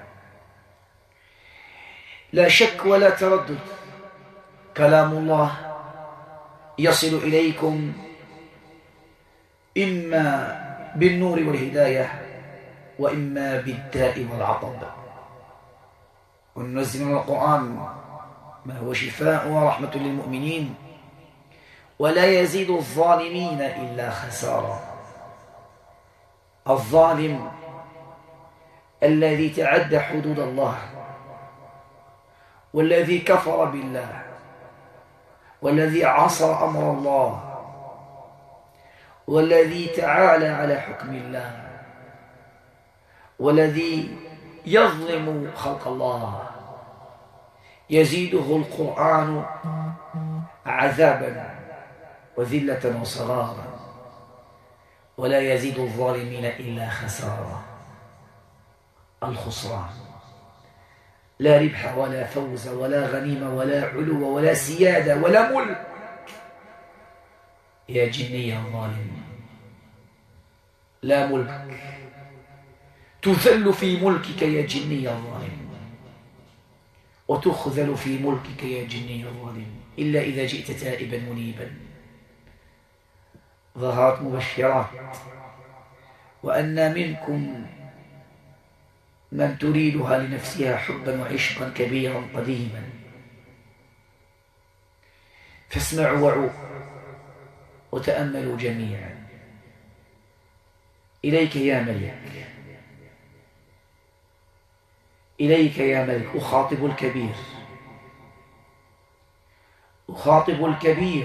لا شك ولا تردد كلام الله يصل إليكم إما بالنور والهداية وإما بالداء والعطب. وننزل من القرآن ما هو شفاء ورحمة للمؤمنين ولا يزيد الظالمين إلا خسارا. الظالم الذي تعدى حدود الله والذي كفر بالله والذي عصى أمر الله والذي تعالى على حكم الله والذي يظلم خلق الله يزيده القرآن عذابا وذلة وصغارا ولا يزيد الظالمين إلا خسارا. الخسران لا ربح ولا فوز ولا غنيمة ولا علو ولا سيادة ولا ملك. يا جني يا ظالم لا ملك، تذل في ملكك يا جني يا ظالم وتخذل في ملكك يا جني يا ظالم إلا إذا جئت تائبا منيبا. ظهرت مبشرات وأن منكم من تريدها لنفسها حبا وعشقا كبيرا قديما. فاسمعوا وعوا وتأملوا جميعا. إليك يا ملك، إليك يا ملك. أخاطب الكبير، أخاطب الكبير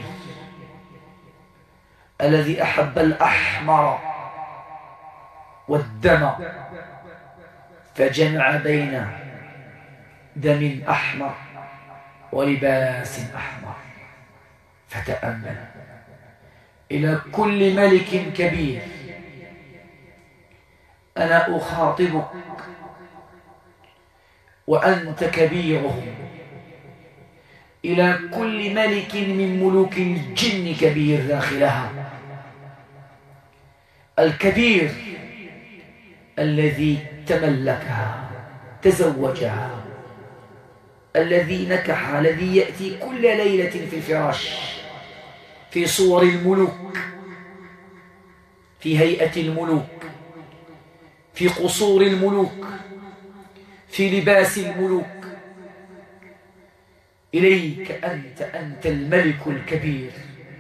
الذي أحب الأحمر والدم فجمع بين دم أحمر ولباس أحمر. فتأمل إلى كل ملك كبير، أنا أخاطبك وأنت كبيرهم. إلى كل ملك من ملوك الجن كبير داخلها، الكبير الذي تملكها تزوجها، الذي نكحها، الذي يأتي كل ليلة في الفراش في صور الملوك، في هيئة الملوك، في قصور الملوك، في لباس الملوك. إليك أنت، أنت الملك الكبير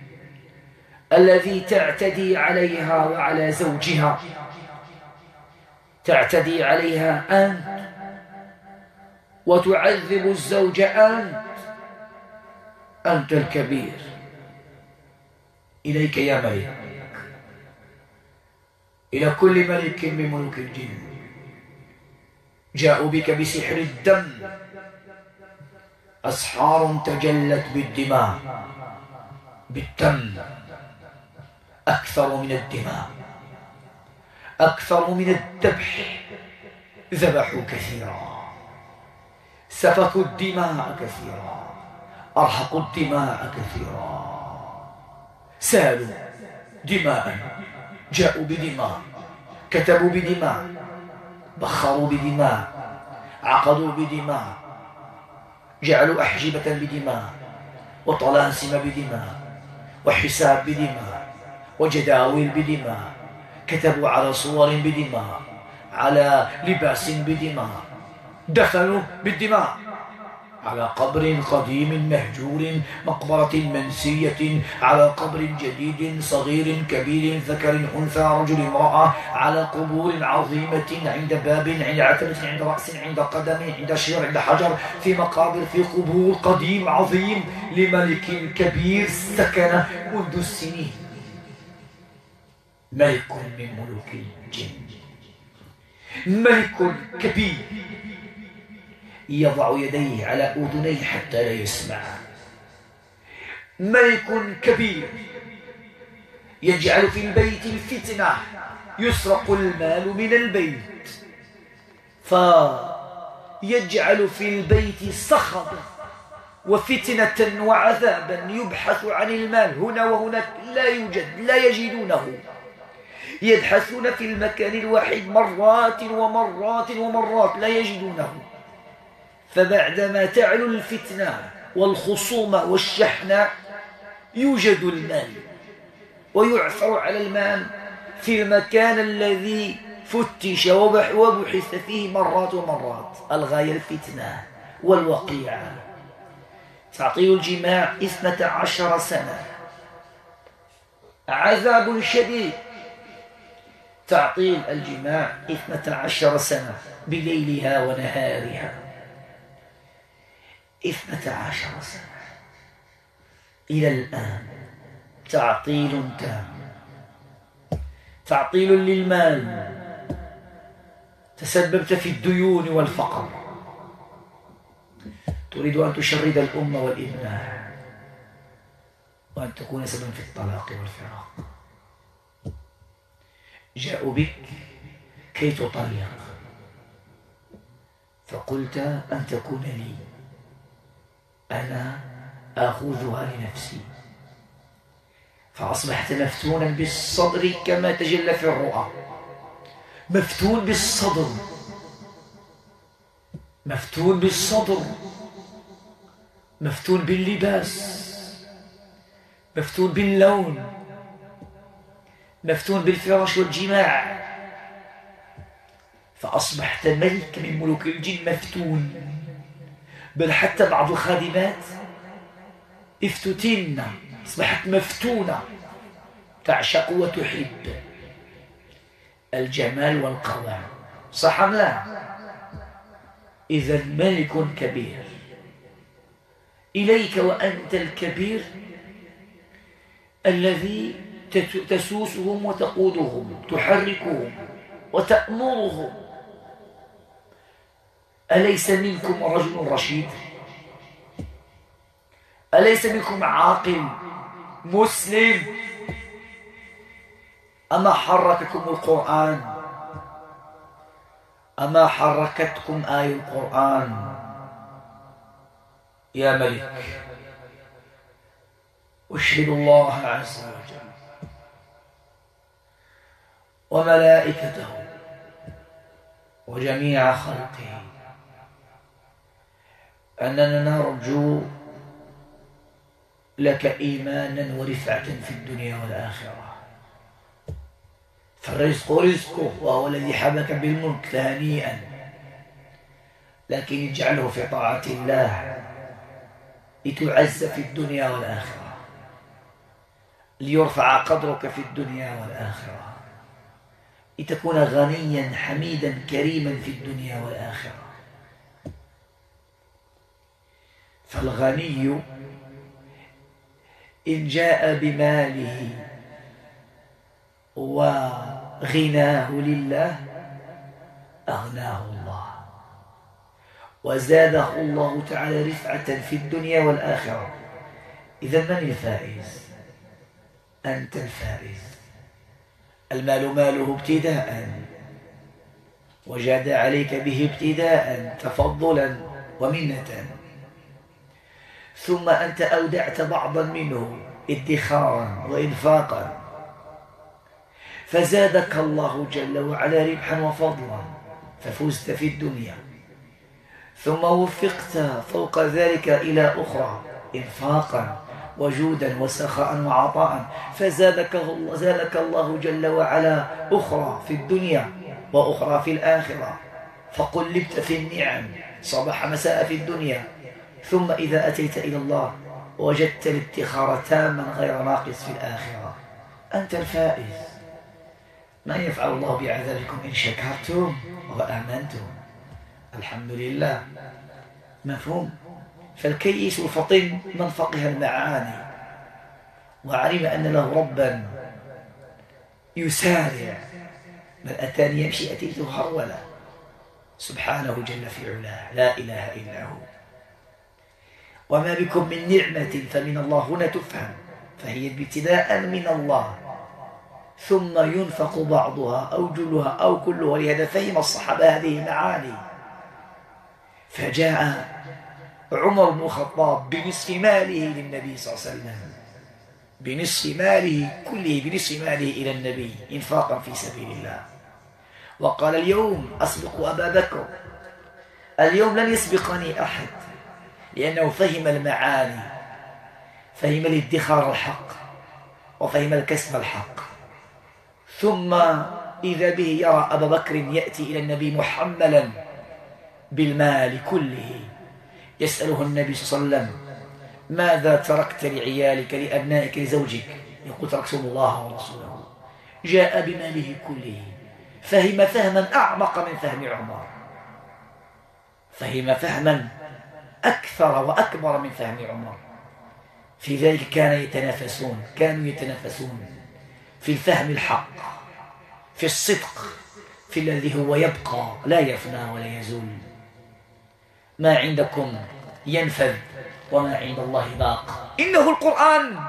الذي تعتدي عليها وعلى زوجها، تعتدي عليها أنت وتعذب الزوج أنت، أنت الكبير. إليك يا ملك، إلى كل ملك من ملوك الجن جاءوا بك بسحر الدم، أسحار تجلت بالدماء، بالدم، أكثر من الدماء، أكثر من الذبح. ذبحوا كثيرا، سفكوا الدماء كثيرا، أرهقوا الدماء كثيرا، سالوا دماء، جاءوا بدماء، كتبوا بدماء، بخروا بدماء، عقدوا بدماء، جعلوا أحجبة بدماء، وطلاسم بدماء، وحساب بدماء، وجداول بدماء، كتبوا على صور بدماء، على لباس بدماء، دفنوا بالدماء، على قبر قديم مهجور، مقبرة منسية، على قبر جديد، صغير كبير، ذكر أنثى، رجل امرأة، على قبور عظيمة، عند باب، عند عتبة، عند رأس، عند قدم، عند شجر، عند حجر، في مقابر، في قبور، قديم عظيم لملك كبير سكن منذ السنين، ملك من ملوك الجن، ملك كبير يضع يديه على أذنيه حتى لا يسمع، ملك كبير يجعل في البيت الفتنة، يسرق المال من البيت فيجعل في البيت صخبا وفتنة وعذابا، يبحث عن المال هنا وهناك لا يوجد، لا يجدونه، يبحثون في المكان الواحد مرات ومرات ومرات لا يجدونه، فبعدما تعلو الفتنة والخصومة والشحنة يوجد المال ويعثر على المال في المكان الذي فتش وبحث فيه مرات ومرات. الغاية الفتنة والوقيعة. تعطيل الجماع اثنتا عشر سنة، عذاب شديد. تعطيل الجماع اثنتا عشر سنة بليلها ونهارها، اثنتا عشر سنة إلى الآن تعطيل تام، تعطيل للمال، تسببت في الديون والفقر، تريد أن تشرد الأمة والإبناء وأن تكون سببا في الطلاق والفراق. جاءوا بك كي تطلق، فقلت أن تكون لي، أنا آخذها لنفسي، فأصبحت مفتونا بالصدر كما تجلى في الرؤى، مفتون بالصدر، مفتون بالصدر، مفتون باللباس، مفتون باللون، مفتون بالفراش والجماع، فأصبحت ملك من ملوك الجن مفتون. بل حتى بعض الخادمات افتتن، أصبحت مفتونة، تعشق وتحب الجمال والقوام. صح أم لا؟ إذا ملك كبير إليك وأنت الكبير الذي تسوسهم وتقودهم، تحركهم وتأمرهم. أليس منكم رجل رشيد؟ أليس منكم عاقل مسلم؟ أما حرككم القرآن؟ أما حركتكم آية القرآن؟ يا ملك، أشهد الله عز وجل وملائكته وجميع خلقه أننا نرجو لك إيمانا ورفعة في الدنيا والآخرة. فالرزق رزقه وهو الذي حبك بالملك فهنيئا، لكن اجعله في طاعة الله لتعز في الدنيا والآخرة، ليرفع قدرك في الدنيا والآخرة، لتكون غنيا حميدا كريما في الدنيا والآخرة. فالغني إن جاء بماله وغناه لله أغناه الله وزاده الله تعالى رفعة في الدنيا والآخرة. إذا من الفائز؟ أنت الفائز. المال ماله ابتداء، وجاد عليك به ابتداء تفضلا ومنة، ثم أنت أودعت بعضا منه ادخارا وإنفاقا، فزادك الله جل وعلا ربحا وفضلا، ففزت في الدنيا، ثم وفقت فوق ذلك إلى أخرى إنفاقا وجودا وسخاء وعطاء، فزادك الله, زادك الله جل وعلا أخرى في الدنيا وأخرى في الآخرة، فقلبت في النعم صباح مساء في الدنيا، ثم إذا أتيت إلى الله وجدت الادخار تاما غير ناقص في الآخرة، أنت الفائز. ما يفعل الله بعذابكم إن شكرتم وآمنتم. الحمد لله. مفهوم؟ فالكيس الفطن من فقه المعاني وعلم أن له ربا يسارع، من أتاني يمشي أتيته هرولا، سبحانه جل في علاه، لا إله إلا هو. وما بكم من نعمة فمن الله هنا تفهم، فهي ابتداء من الله ثم ينفق بعضها أو جلها أو كلها. لهذا فهم الصحابة هذه المعاني، فجاء عمر بن الخطاب بنصف ماله للنبي صلى الله عليه وسلم، بنصف ماله كله، بنصف ماله إلى النبي إنفاقا في سبيل الله، وقال اليوم أسبق أبا بكر، اليوم لن يسبقني أحد، لأنه فهم المعاني، فهم الادخار الحق وفهم الكسب الحق. ثم إذا به يرى أبا بكر يأتي إلى النبي محملا بالمال كله، يسأله النبي صلى الله عليه وسلم ماذا تركت لعيالك لأبنائك لزوجك؟ يقول تركتم الله ورسوله. جاء بماله كله، فهم فهما أعمق من فهم عمر، فهم فهما أكثر وأكبر من فهم عمر. في ذلك كان يتنافسون كانوا يتنافسون في الفهم الحق، في الصدق، في الذي هو يبقى لا يفنى ولا يزول. ما عندكم ينفذ وما عند الله باق، إنه القرآن.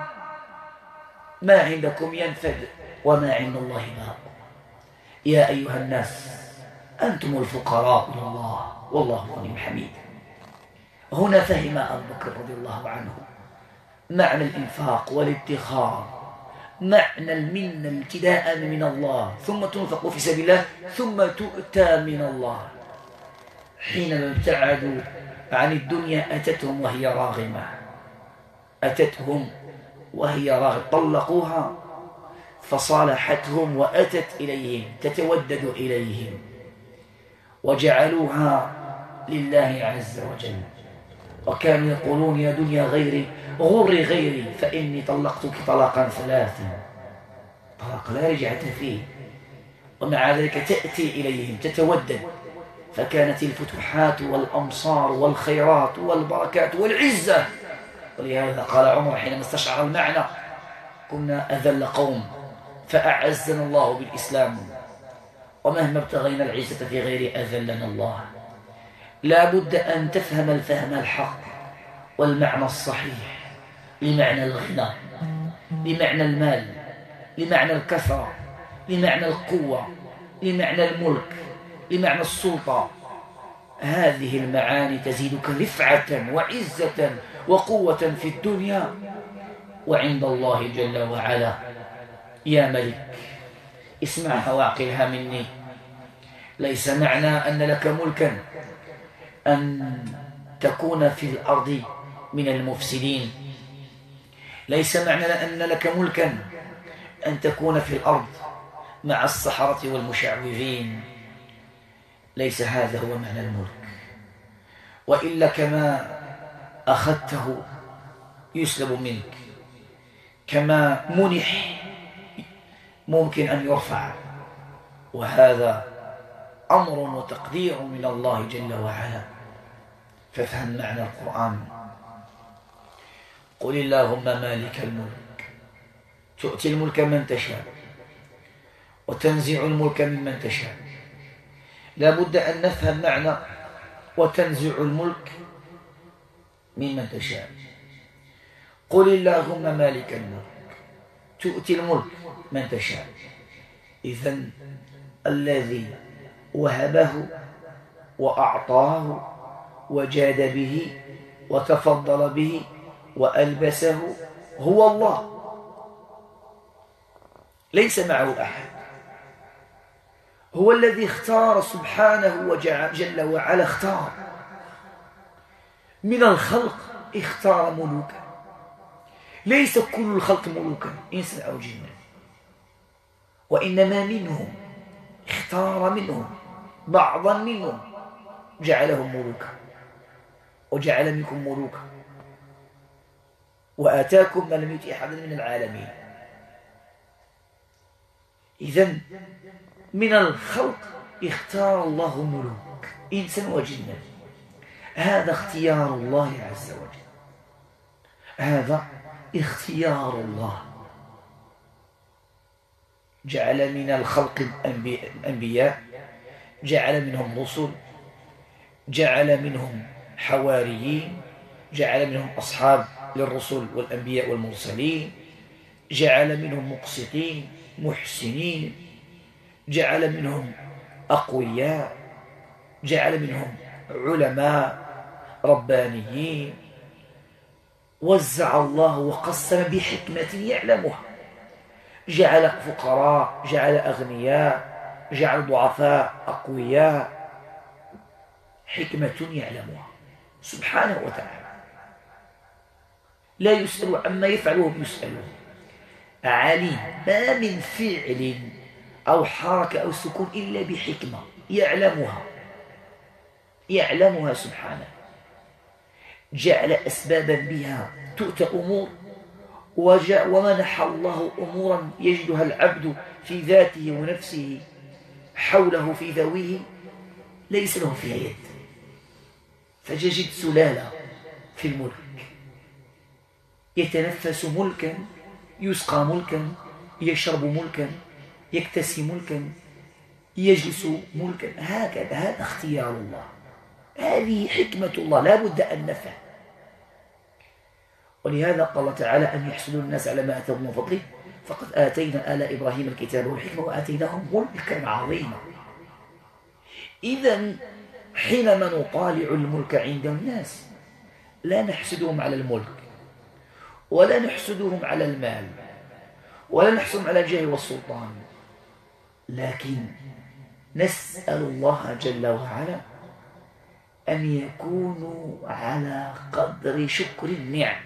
ما عندكم ينفذ وما عند الله باق. يا أيها الناس أنتم الفقراء إلى الله والله غني حميد. هنا فهم أبو بكر رضي الله عنه معنى الإنفاق والادخار، معنى المنة ابتداء من الله، ثم تنفق في سبيل الله، ثم تؤتى من الله. حينما ابتعدوا عن الدنيا أتتهم وهي راغمة، أتتهم وهي راغمة، طلقوها فصالحتهم وأتت إليهم تتودد إليهم، وجعلوها لله عز وجل. وكانوا يقولون يا دنيا غيري غري غيري فإني طلقتك طلاقا ثلاثا، طلاق لا رجعة فيه، ومع ذلك تأتي إليهم تتودد. فكانت الفتوحات والأمصار والخيرات والبركات والعزة. ولهذا قال عمر حينما استشعر المعنى كنا أذل قوم فأعزنا الله بالإسلام، ومهما ابتغينا العزة في غير أذلنا الله. لا بد أن تفهم الفهم الحق والمعنى الصحيح لمعنى الغنى، لمعنى المال، لمعنى الكثرة، لمعنى القوة، لمعنى الملك، لمعنى السلطة. هذه المعاني تزيدك رفعة وعزة وقوة في الدنيا وعند الله جل وعلا. يا ملك اسمعها واعقلها مني، ليس معنى أن لك ملكا أن تكون في الأرض من المفسدين، ليس معنى أن لك ملكا أن تكون في الأرض مع السحرة والمشعوذين، ليس هذا هو معنى الملك. وإلا كما أخذته يسلب منك، كما منح ممكن أن يرفع، وهذا أمر وتقدير من الله جل وعلا. فافهم معنى القرآن. قل اللهم مالك الملك تؤتي الملك من تشاء وتنزع الملك ممن تشاء. لا بد أن نفهم معنى وتنزع الملك ممن تشاء. قل اللهم مالك الملك تؤتي الملك من تشاء. إذن الذي وهبه وأعطاه وجاد به وتفضل به وألبسه هو الله، ليس معه أحد. هو الذي اختار سبحانه وجل وعلا، اختار من الخلق اختار ملوكا، ليس كل الخلق ملوكا إنس أو جن، وإنما منهم اختار منهم بعضا منهم جعلهم ملوكا، وجعل منكم ملوكا وآتاكم ما لم يؤت أحدا من العالمين. إذن من الخلق اختار الله ملوك إنسا وجنا، هذا اختيار الله عز وجل، هذا اختيار الله. جعل من الخلق الأنبياء، جعل منهم رسل، جعل منهم حواريين، جعل منهم أصحاب للرسل والأنبياء والمرسلين، جعل منهم مقسطين محسنين، جعل منهم أقوياء، جعل منهم علماء ربانيين. وزع الله وقسم بحكمة يعلمها، جعل فقراء، جعل أغنياء، جعل ضعفاء أقوياء، حكمة يعلمها سبحانه وتعالى، لا يسأل عما يفعل وهم يسألون. عليم ما من فعل أو حركة أو سكون إلا بحكمة يعلمها، يعلمها سبحانه. جعل أسبابا بها تؤتى أمور، ومنح الله أمورا يجدها العبد في ذاته ونفسه حوله في ذويه ليس له فيها يد. فتجد سلالة في الملك يتنفس ملكا، يسقى ملكا، يشرب ملكا، يكتسي ملكا، يجلس ملكا، هكذا. هذا اختيار الله، هذه حكمة الله لا بد أن نفهم. ولهذا قال تعالى أن يحسدوا الناس على ما آتاهم من فضله فقد آتينا آل إبراهيم الكتاب والحكمة وآتيناهم ملكا عظيما. إذن حينما نطالع الملك عند الناس لا نحسدهم على الملك، ولا نحسدهم على المال، ولا نحسدهم على الجاه والسلطان، لكن نسأل الله جل وعلا أن يكونوا على قدر شكر النعم،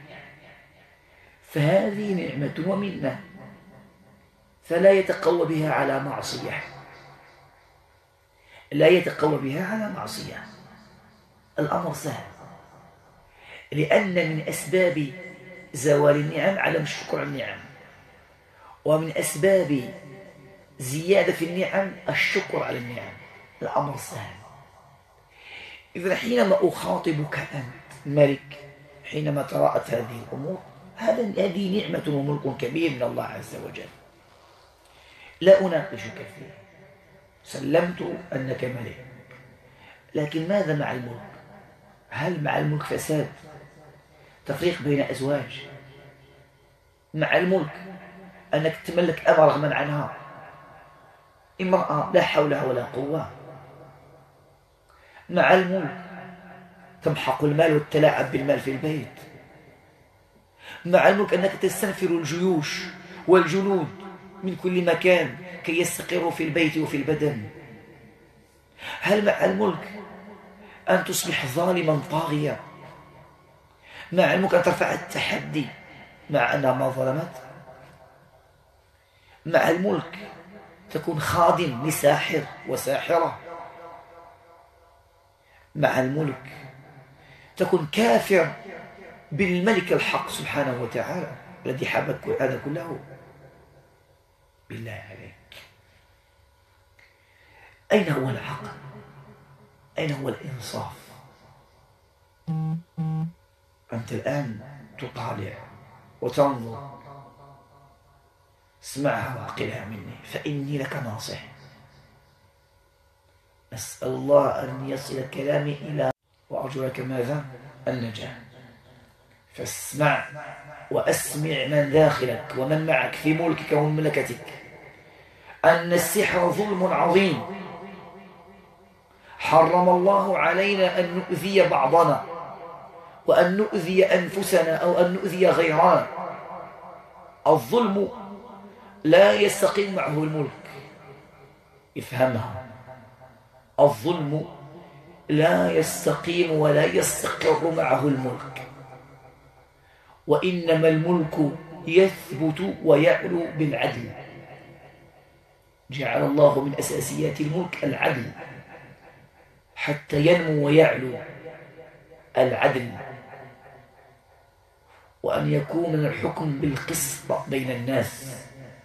فهذه نعمة ومنة، فلا يتقوى بها على معصية، لا يتقوى بها على معصية. الأمر سهل، لأن من أسباب زوال النعم عدم الشكر على النعم، ومن أسباب زيادة في النعم الشكر على النعم. الأمر سهل. إذا حينما أخاطبك أنت ملك، حينما تراءت هذه الأمور، هذه نعمة وملك كبير من الله عز وجل، لا أناقشك فيه، سلمت أنك ملك. لكن ماذا مع الملك؟ هل مع الملك فساد، تفريق بين أزواج؟ مع الملك أنك تملك أمر رغما عنها، امرأة لا حول لها ولا قوة؟ مع الملك تمحق المال والتلاعب بالمال في البيت؟ مع الملك أنك تستنفر الجيوش والجنود من كل مكان كي يستقروا في البيت وفي البدن؟ هل مع الملك أن تصبح ظالما طاغيا؟ مع الملك أن ترفع التحدي مع أنها ما ظلمت؟ مع الملك تكون خادم لساحر وساحرة؟ مع الملك تكون كافر بالملك الحق سبحانه وتعالى الذي حبك هذا كله؟ بالله عليك، أين هو العقل؟ أين هو الإنصاف؟ أنت الآن تطالع وتنظر، اسمعها وعقلها مني فإني لك ناصح. أسأل الله أن يصل كلامي إلى، وأرجو لك ماذا؟ النجاة. فاسمع وأسمع من داخلك ومن معك في ملكك ومملكتك أن السحر ظلم عظيم، حرم الله علينا أن نؤذي بعضنا وأن نؤذي أنفسنا أو أن نؤذي غيرنا. الظلم لا يستقيم معه الملك، افهمها. الظلم لا يستقيم ولا يستقر معه الملك. وإنما الملك يثبت ويعلو بالعدل. جعل الله من أساسيات الملك العدل حتى ينمو ويعلو العدل، وأن يكون الحكم بالقسط بين الناس،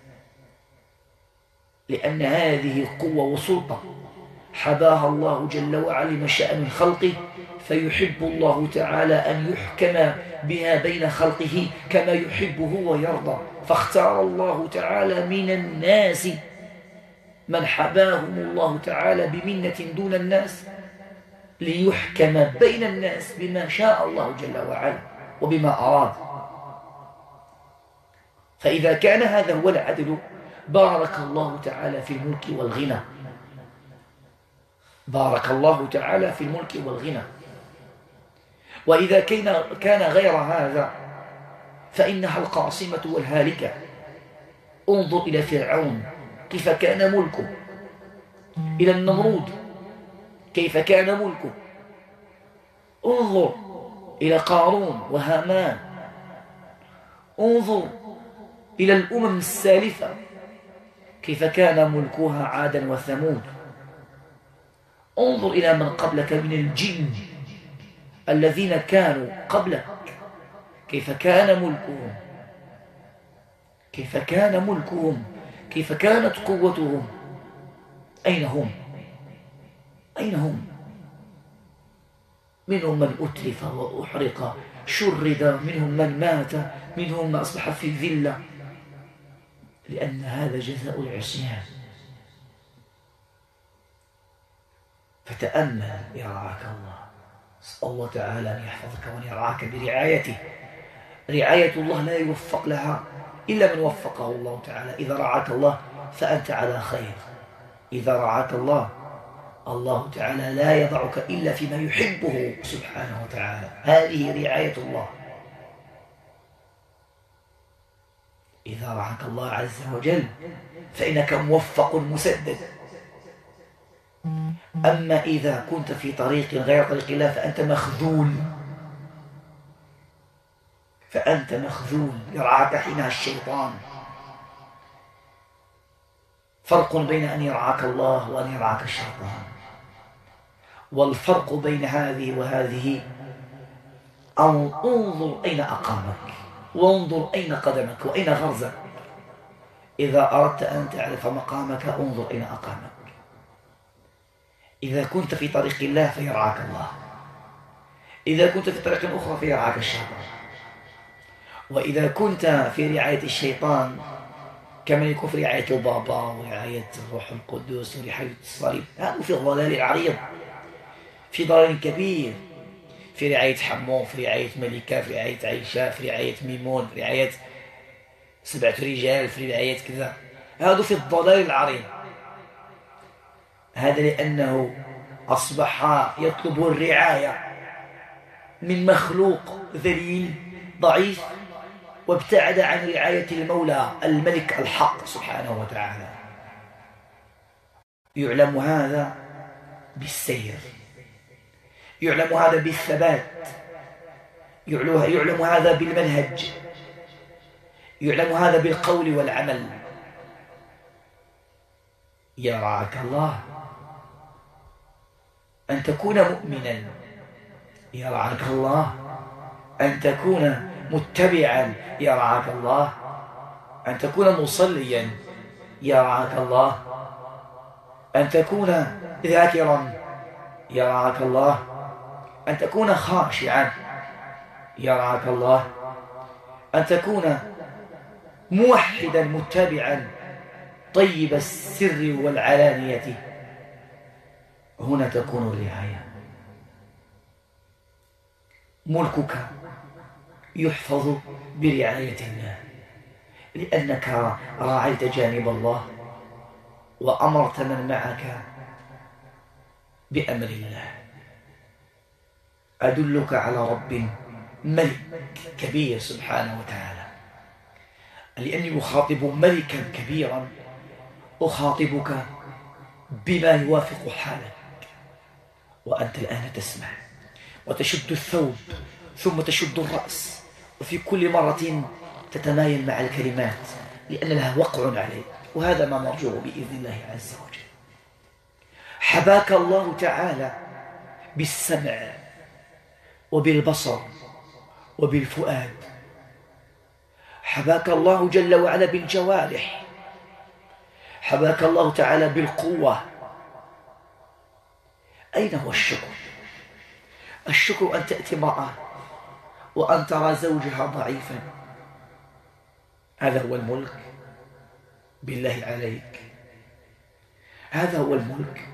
لأن هذه قوة وسلطة حباها الله جل وعلا لما شاء من خلقه، فيحب الله تعالى أن يحكم بها بين خلقه كما يحبه ويرضى، فاختار الله تعالى من الناس من حباهم الله تعالى بمنة دون الناس ليحكم بين الناس بما شاء الله جل وعلا وبما أراد. فإذا كان هذا هو العدل بارك الله تعالى في الملك والغنى، بارك الله تعالى في الملك والغنى. وإذا كان غير هذا فإنها القاصمة والهالكة. انظر إلى فرعون كيف كان ملكه، إلى النمرود كيف كان ملكه، انظر إلى قارون وهامان، انظر إلى الأمم السالفة كيف كان ملكها عادا وثمود، انظر إلى من قبلك من الجن الذين كانوا قبلك كيف كان ملكهم، كيف كان ملكهم، كيف كانت قوتهم. أين هم؟ أين هم؟ منهم من أتلف وأحرق شرد، منهم من مات، منهم من أصبح في الذلة، لأن هذا جزاء العصيان. فتأمل يرعاك الله، اسأل الله تعالى أن يحفظك وأن يرعاك برعايته. رعاية الله لا يوفق لها إلا من وفقه الله تعالى. إذا رعاك الله فأنت على خير، إذا رعاك الله الله تعالى لا يضعك إلا فيما يحبه سبحانه وتعالى. هذه رعاية الله. إذا رعاك الله عز وجل فإنك موفق مسدد. أما إذا كنت في طريق غير طريق الله فأنت مخذول، فأنت مخذول، يرعاك حينها الشيطان. فرق بين أن يرعاك الله وأن يرعاك الشيطان، والفرق بين هذه وهذه أن انظر أين أقامك، وانظر أين قدمك وأين غرزك. إذا أردت أن تعرف مقامك انظر أين أقامك. إذا كنت في طريق الله فيرعاك الله، إذا كنت في طريق أخرى فيرعاك الشيطان. وإذا كنت في رعاية الشيطان كما يكون في رعاية البابا ورعاية الروح القدس ورعاية الصليب، هذا في الضلال العريض، في ضلال كبير، في رعاية حمون، في رعاية ملكة، في رعاية عيشة، في رعاية ميمون، في رعاية سبعة رجال، في رعاية كذا، هذا في الضلال العريض. هذا لأنه أصبح يطلب الرعاية من مخلوق ذليل ضعيف، وابتعد عن رعاية المولى الملك الحق سبحانه وتعالى. يعلم هذا بالسير، يعلم هذا بالثبات، يعلم هذا بالمنهج، يعلم هذا بالقول والعمل. يرعاك الله أن تكون مؤمنا، يرعاك الله أن تكون متبعا، يرعاك الله أن تكون مصليا، يرعاك الله أن تكون ذاكرا، يرعاك الله أن تكون خاشعا، يرعاك الله أن تكون موحدا متبعا طيب السر والعلانية. هنا تكون الرعاية. ملكك يحفظ برعاية الله، لأنك راعيت جانب الله وأمرت من معك بأمر الله. أدلك على رب ملك كبير سبحانه وتعالى، لأني أخاطب ملكا كبيرا، أخاطبك بما يوافق حالك، وأنت الآن تسمع وتشد الثوب ثم تشد الرأس وفي كل مرة تتمايل مع الكلمات لأن لها وقع عليه، وهذا ما نرجوه بإذن الله عز وجل. حباك الله تعالى بالسمع وبالبصر وبالفؤاد، حباك الله جل وعلا بالجوارح، حباك الله تعالى بالقوة. أين هو الشكر؟ الشكر أن تأتي امرأة وأن ترى زوجها ضعيفا، هذا هو الملك بالله عليك، هذا هو الملك،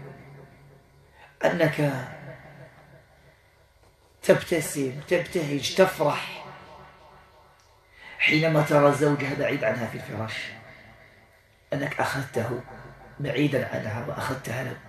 أنك تبتسم تبتهج تفرح حينما ترى زوجها بعيد عنها في الفراش، أنك أخذته بعيدا عنها وأخذتها لك.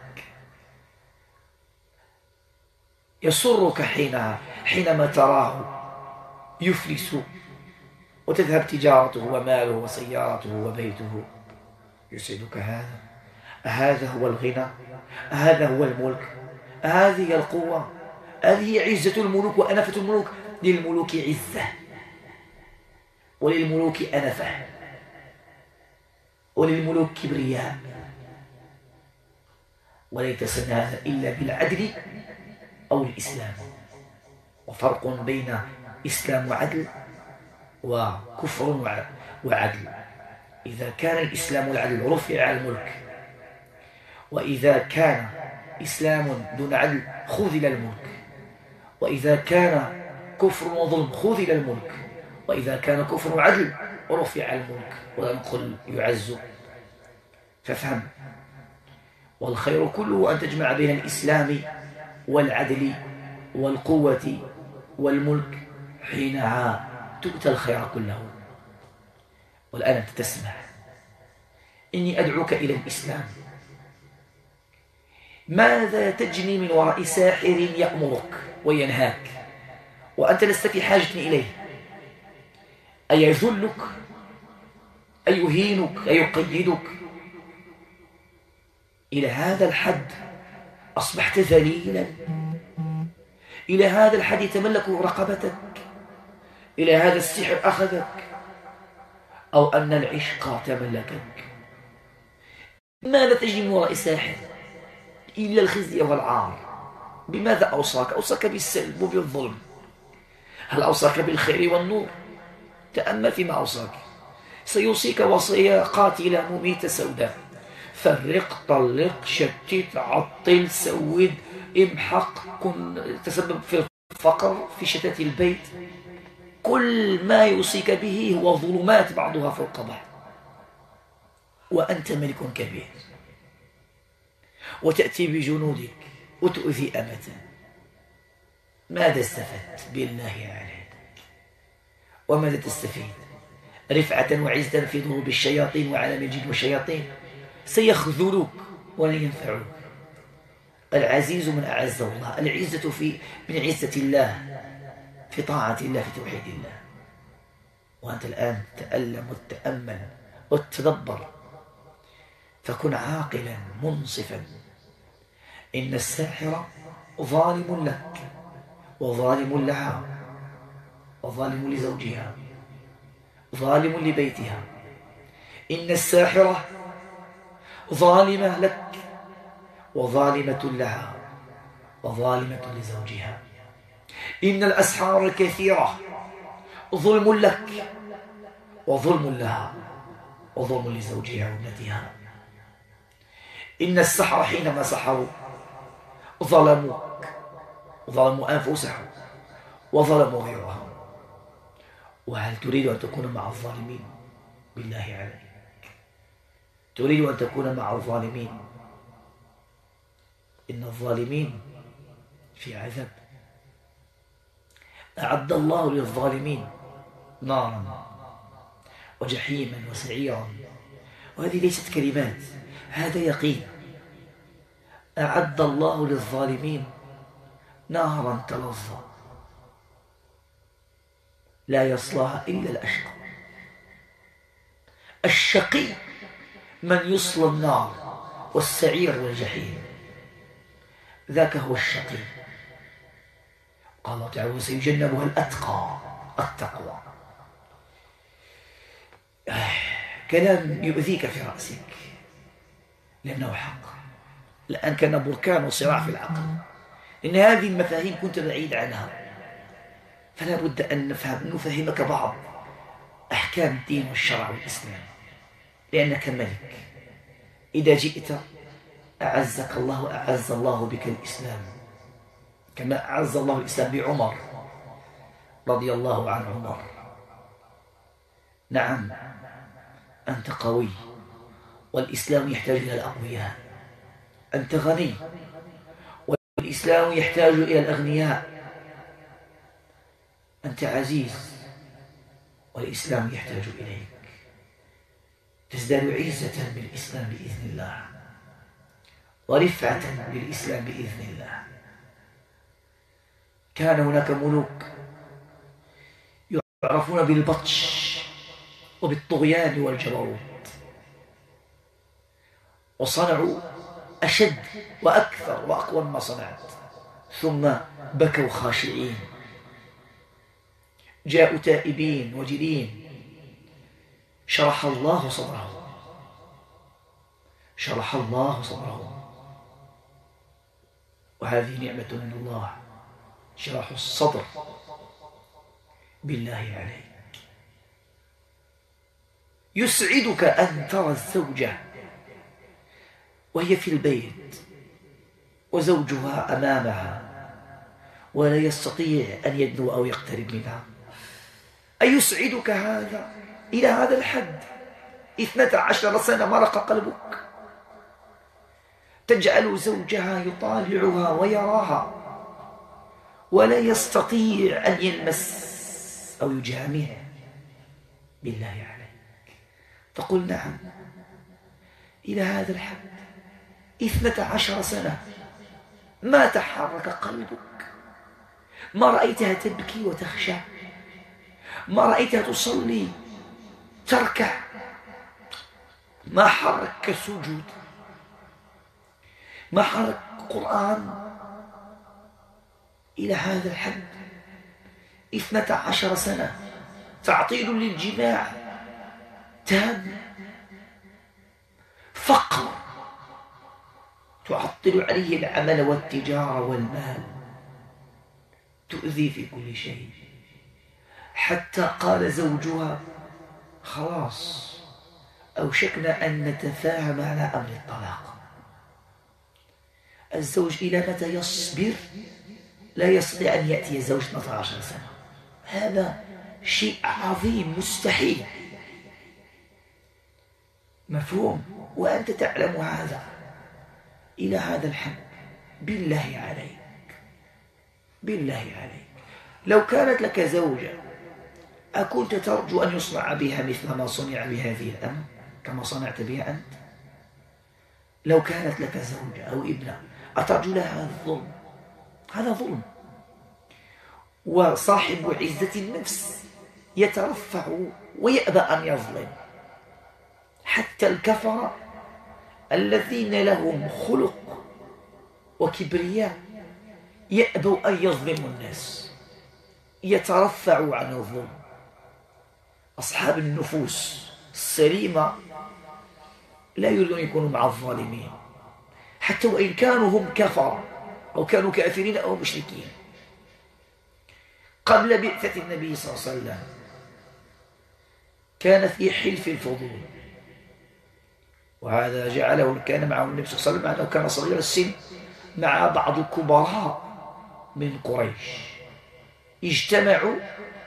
يسرك حينها حينما تراه يفلس وتذهب تجارته وماله وسيارته وبيته، يسعدك هذا؟ هذا هو الغنى؟ هذا هو الملك؟ هذه القوة؟ هذه عزة الملوك وأنفة الملوك. للملوك عزة وللملوك أنفة وللملوك كبرياء، ولا يتسنى هذا إلا بالعدل أو الإسلام. وفرق بين إسلام وعدل وكفر وعدل. إذا كان الإسلام والعدل رفع الملك، وإذا كان إسلام دون عدل خذل الملك، وإذا كان كفر وظلم خذل الملك، وإذا كان كفر وعدل رفع الملك ولم يقل يعز. فافهم، والخير كله أن تجمع بين الإسلام والعدل والقوة والملك، حينها تؤتى الخير كله. والآن أنت تسمع، إني أدعوك إلى الإسلام. ماذا تجني من وراء ساحر يأمرك وينهاك وأنت لست في حاجة إليه؟ أيذلك؟ أيهينك؟ أيقيدك؟ إلى هذا الحد أصبحت ذليلا؟ إلى هذا الحد يتملك رقبتك؟ إلى هذا السحر أخذك؟ أو أن العشق تملكك؟ ماذا تجني من وراء ساحر إلا الخزي والعار؟ بماذا أوصاك؟ أوصاك بالسلب وبالظلم. هل أوصاك بالخير والنور؟ تأمل فيما أوصاك. سيوصيك وصية قاتلة مميتة سوداء: فرق، طلق، شتت، عطل، سود، امحق، كن تسبب في الفقر، في شتات البيت. كل ما يوصيك به هو ظلمات بعضها فوق بعض، وأنت ملك كبير، وتأتي بجنودك وتؤذي أمة. ماذا استفدت بالله عليك؟ وماذا تستفيد؟ رفعة وعزة في ضروب الشياطين وعالم الجن والشياطين. سيخذلوك ولن ينفعوك. العزيز من أعزه الله، العزة في من عزة الله، في طاعة الله، في توحيد الله. وأنت الآن تألم وتتأمل وتتدبر، فكن عاقلا منصفا. إن الساحر ظالم لك وظالم لها وظالم لزوجها، ظالم لبيتها. إن الساحرة ظالمة لك وظالمة لها وظالمة لزوجها. إن الأسحار الكثيرة ظلم لك وظلم لها وظلم لزوجها وابنتها. إن السحر حينما سحروا ظلموك، ظلموا أنفسهم وظلموا غيرهم. وهل تريد أن تكون مع الظالمين؟ بالله عليك، تريد أن تكون مع الظالمين؟ إن الظالمين في عذاب. أعد الله للظالمين نارا وجحيما وسعيرا. وهذه ليست كلمات، هذا يقين. أعد الله للظالمين نارا تلظى لا يصلاها إلا الأشقى. الشقي من يصلى النار والسعير والجحيم، ذاك هو الشقي. قال الله تعالى: وسيجنبها الأتقى التقوى. كلام يؤذيك في رأسك لأنه حق، الآن كان بركان وصراع في العقل، إن هذه المفاهيم كنت بعيد عنها، فلا بد أن نفهم نفهمك بعض أحكام الدين والشرع والإسلام، لأنك ملك. إذا جئت أعزك الله، أعز الله بك الإسلام، كما أعز الله الإسلام بعمر رضي الله عن عمر. نعم أنت قوي والإسلام يحتاج إلى الأقوياء، أنت غني والإسلام يحتاج إلى الأغنياء، أنت عزيز والإسلام يحتاج إليك. تزداد عزة بالإسلام بإذن الله، ورفعة بالإسلام بإذن الله. كان هناك ملوك يعرفون بالبطش وبالطغيان والجبروت، وصنعوا أشد وأكثر وأقوى مما صنعت، ثم بكوا خاشعين، جاءوا تائبين وجلين، شرح الله صدرهم، شرح الله صدرهم. وهذه نعمة من الله، شرح الصدر بالله عليك. يسعدك أن ترى الزوجة وهي في البيت وزوجها أمامها ولا يستطيع أن يدنو أو يقترب منها. أيسعدك هذا إلى هذا الحد؟ اثنتا عشر سنة مرق قلبك، تجعل زوجها يطالعها ويراها ولا يستطيع أن يلمس أو يجامع. بالله عليك تقول نعم إلى هذا الحد؟ اثنتا عشر سنة ما تحرك قلبك، ما رأيتها تبكي وتخشى، ما رأيتها تصلي تركع، ما حرك سجود، ما حرك قرآن إلى هذا الحد. اثنتا عشر سنة تعطيل للجماع تام، فقر تعطل عليه العمل والتجارة والمال، تؤذي في كل شيء، حتى قال زوجها خلاص أوشكنا أن نتفاهم على أمر الطلاق. الزوج إلى متى يصبر؟ لا يستطيع أن يأتي زوج اثنتا عشر سنة، هذا شيء عظيم مستحيل. مفهوم؟ وأنت تعلم هذا إلى هذا الحد. بالله عليك، بالله عليك، لو كانت لك زوجة أكنت ترجو أن يصنع بها مثل ما صنع بهذه الأم كما صنعت بها أنت؟ لو كانت لك زوجة أو ابنة أترجو لها الظلم؟ هذا ظلم. وصاحب عزة النفس يترفع ويأبى أن يظلم، حتى الكفرة الذين لهم خلق وكبرياء يأبوا أن يظلموا الناس، يترفعوا عن الظلم. أصحاب النفوس السليمة لا يريدون يكونوا مع الظالمين، حتى وإن كانوا هم كفرة أو كانوا كافرين أو مشركين. قبل بعثة النبي صلى الله عليه وسلم كان في حلف الفضول، وهذا جعله كان معه النبي صلى الله عليه وسلم أنه كان صغير السن مع بعض الكبراء من قريش، اجتمعوا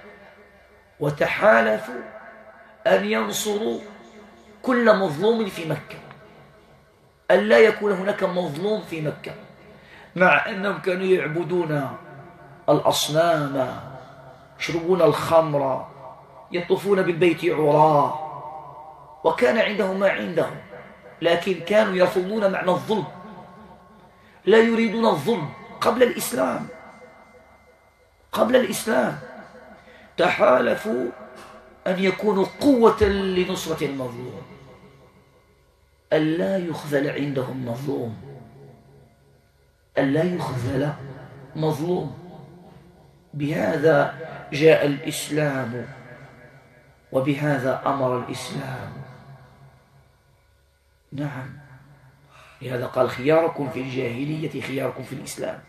وتحالفوا أن ينصروا كل مظلوم في مكة، أن لا يكون هناك مظلوم في مكة، مع أنهم كانوا يعبدون الأصنام، يشربون الخمر، يطوفون بالبيت عراة، وكان عندهم ما عندهم، لكن كانوا يرفضون معنى الظلم، لا يريدون الظلم. قبل الإسلام قبل الإسلام تحالفوا أن يكونوا قوة لنصرة المظلوم، ألا يخذل عندهم مظلوم، ألا يخذل مظلوم. بهذا جاء الإسلام وبهذا أمر الإسلام. نعم، لهذا قال خياركم في الجاهلية خياركم في الإسلام.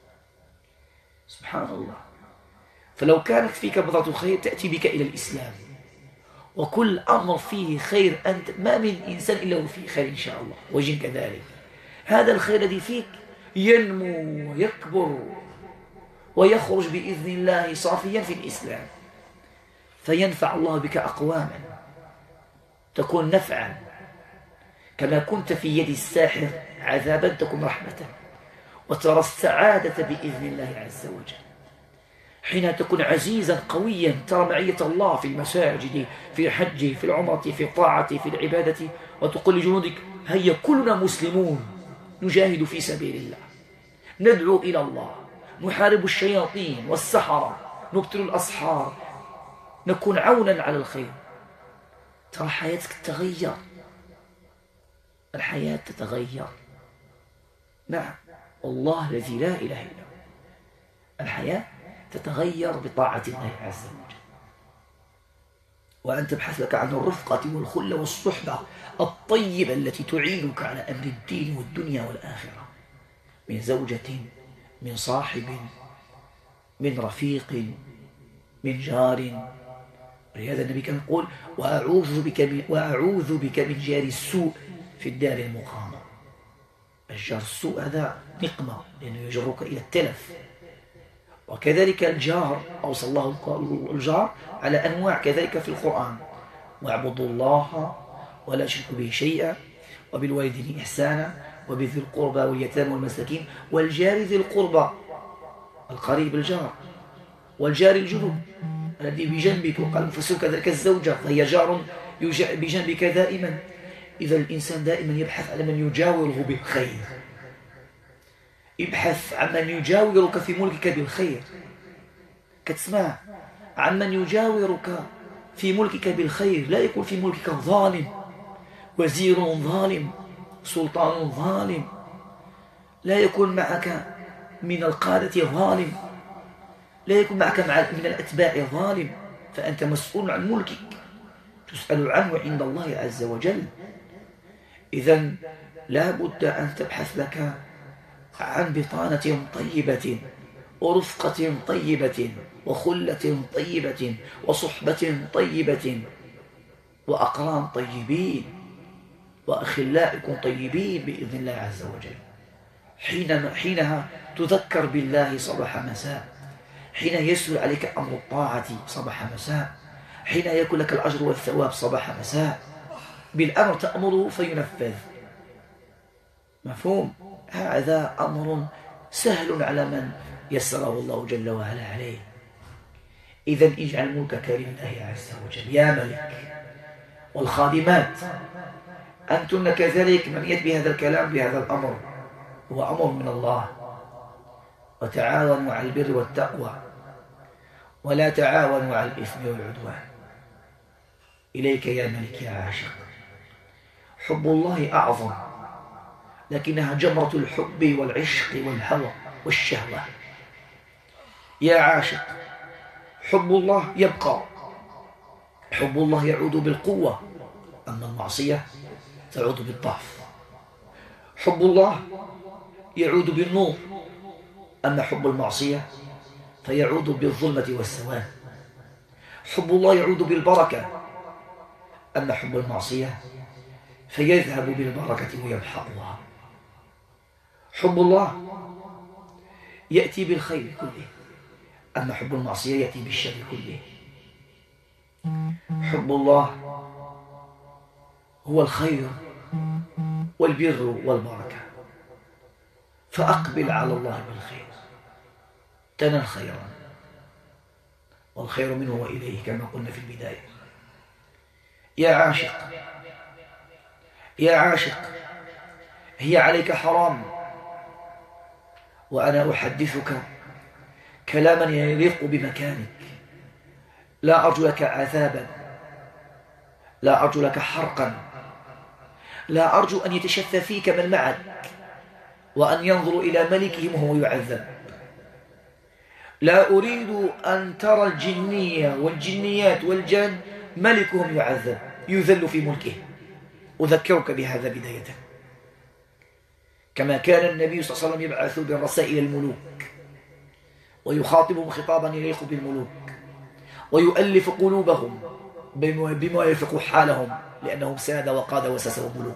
سبحان الله. فلو كانت فيك بضعة خير تأتي بك إلى الإسلام، وكل أمر فيه خير أنت ما من إنسان إلا وفيه خير إن شاء الله، وجن كذلك. هذا الخير الذي فيك ينمو ويكبر ويخرج بإذن الله صافيا في الإسلام، فينفع الله بك أقواما، تكون نفعا. كما كنت في يد الساحر عذابا تكون رحمة، وترى السعادة بإذن الله عز وجل. حين تكون عزيزا قويا ترى معية الله في المساجد، في الحج، في العمرة، في الطاعة، في العبادة، وتقول لجنودك هيا كلنا مسلمون نجاهد في سبيل الله، ندعو إلى الله، نحارب الشياطين والسحرة، نبطل الأسحار، نكون عونا على الخير. ترى حياتك تتغير، الحياة تتغير. نعم، والله الذي لا إله إلا هو، الحياة تتغير بطاعة الله عز وجل. وأن تبحث لك عن الرفقة والخلة والصحبة الطيبة التي تعينك على أمر الدين والدنيا والآخرة، من زوجة، من صاحب، من رفيق، من جار. ولهذا النبي كان يقول وأعوذ بك من, وأعوذ بك من جار السوء في الدار المقامة. الجار السوء هذا نقمة لأنه يجرك إلى التلف. وكذلك الجار أوصى الله الجار على أنواع كذلك في القرآن: واعبدوا الله ولا تشركوا به شيئا وبالوالدين إحسانا وبذي القربى واليتامى والمساكين والجار ذي القربى، القريب الجار، والجار الجنوب الذي بجنبك. وقال المفسر كذلك الزوجة فهي جار بجنبك دائما. إذا الإنسان دائما يبحث على من يجاوره بالخير، يبحث عن من يجاورك في ملكك بالخير. كتسمع عن من يجاورك في ملكك بالخير، لا يكون في ملكك ظالم، وزير ظالم، سلطان ظالم، لا يكون معك من القادة ظالم، لا يكون معك من الأتباع ظالم، فأنت مسؤول عن ملكك، تسأل عنه عند الله عز وجل. إذن لا بد أن تبحث لك عن بطانة طيبة ورفقة طيبة وخلة طيبة وصحبة طيبة وأقران طيبين وأخلاء طيبين بإذن الله عز وجل. حينما حينها تذكر بالله صباح مساء، حين يسهل عليك أمر الطاعة صباح مساء، حين يكون لك الأجر والثواب صباح مساء، بالأمر تأمره فينفذ. مفهوم؟ هذا أمر سهل على من يسره الله جل وعلا عليه. إذن اجعل ملكك لله عز وجل يا ملك. والخادمات أنتن كذلك من يتبع هذا الكلام بهذا الأمر، هو أمر من الله: وتعاونوا على البر والتقوى ولا تعاونوا على الإثم والعدوان. إليك يا ملك يا عاشق. حب الله أعظم، لكنها جمرة الحب والعشق والهوى والشهوة. يا عاشق، حب الله يبقى، حب الله يعود بالقوة، أما المعصية تعود بالضعف. حب الله يعود بالنور، أما حب المعصية فيعود بالظلمة والسواد. حب الله يعود بالبركة، أما حب المعصية فيذهب بالبركة ويمحقها. حب الله يأتي بالخير كله، أما حب المعصية يأتي بالشر كله. حب الله هو الخير والبر والبركة، فأقبل على الله بالخير تنال خيرا، والخير منه وإليه كما قلنا في البداية. يا عاشق، يا عاشق، هي عليك حرام، وأنا أحدثك كلاما يليق بمكانك. لا أرجو لك عذابا، لا أرجو لك حرقا، لا أرجو أن يتشفى فيك من معك وأن ينظر إلى ملكهم وهو يعذب. لا أريد أن ترى الجنية والجنيات والجن ملكهم يعذب يذل في ملكه. أذكرك بهذا بداية. كما كان النبي صلى الله عليه وسلم يبعث بالرسائل الملوك ويخاطبهم خطابا يليق بالملوك ويؤلف قلوبهم بما يفق حالهم لأنهم سادة وقادة وساسة ملوك.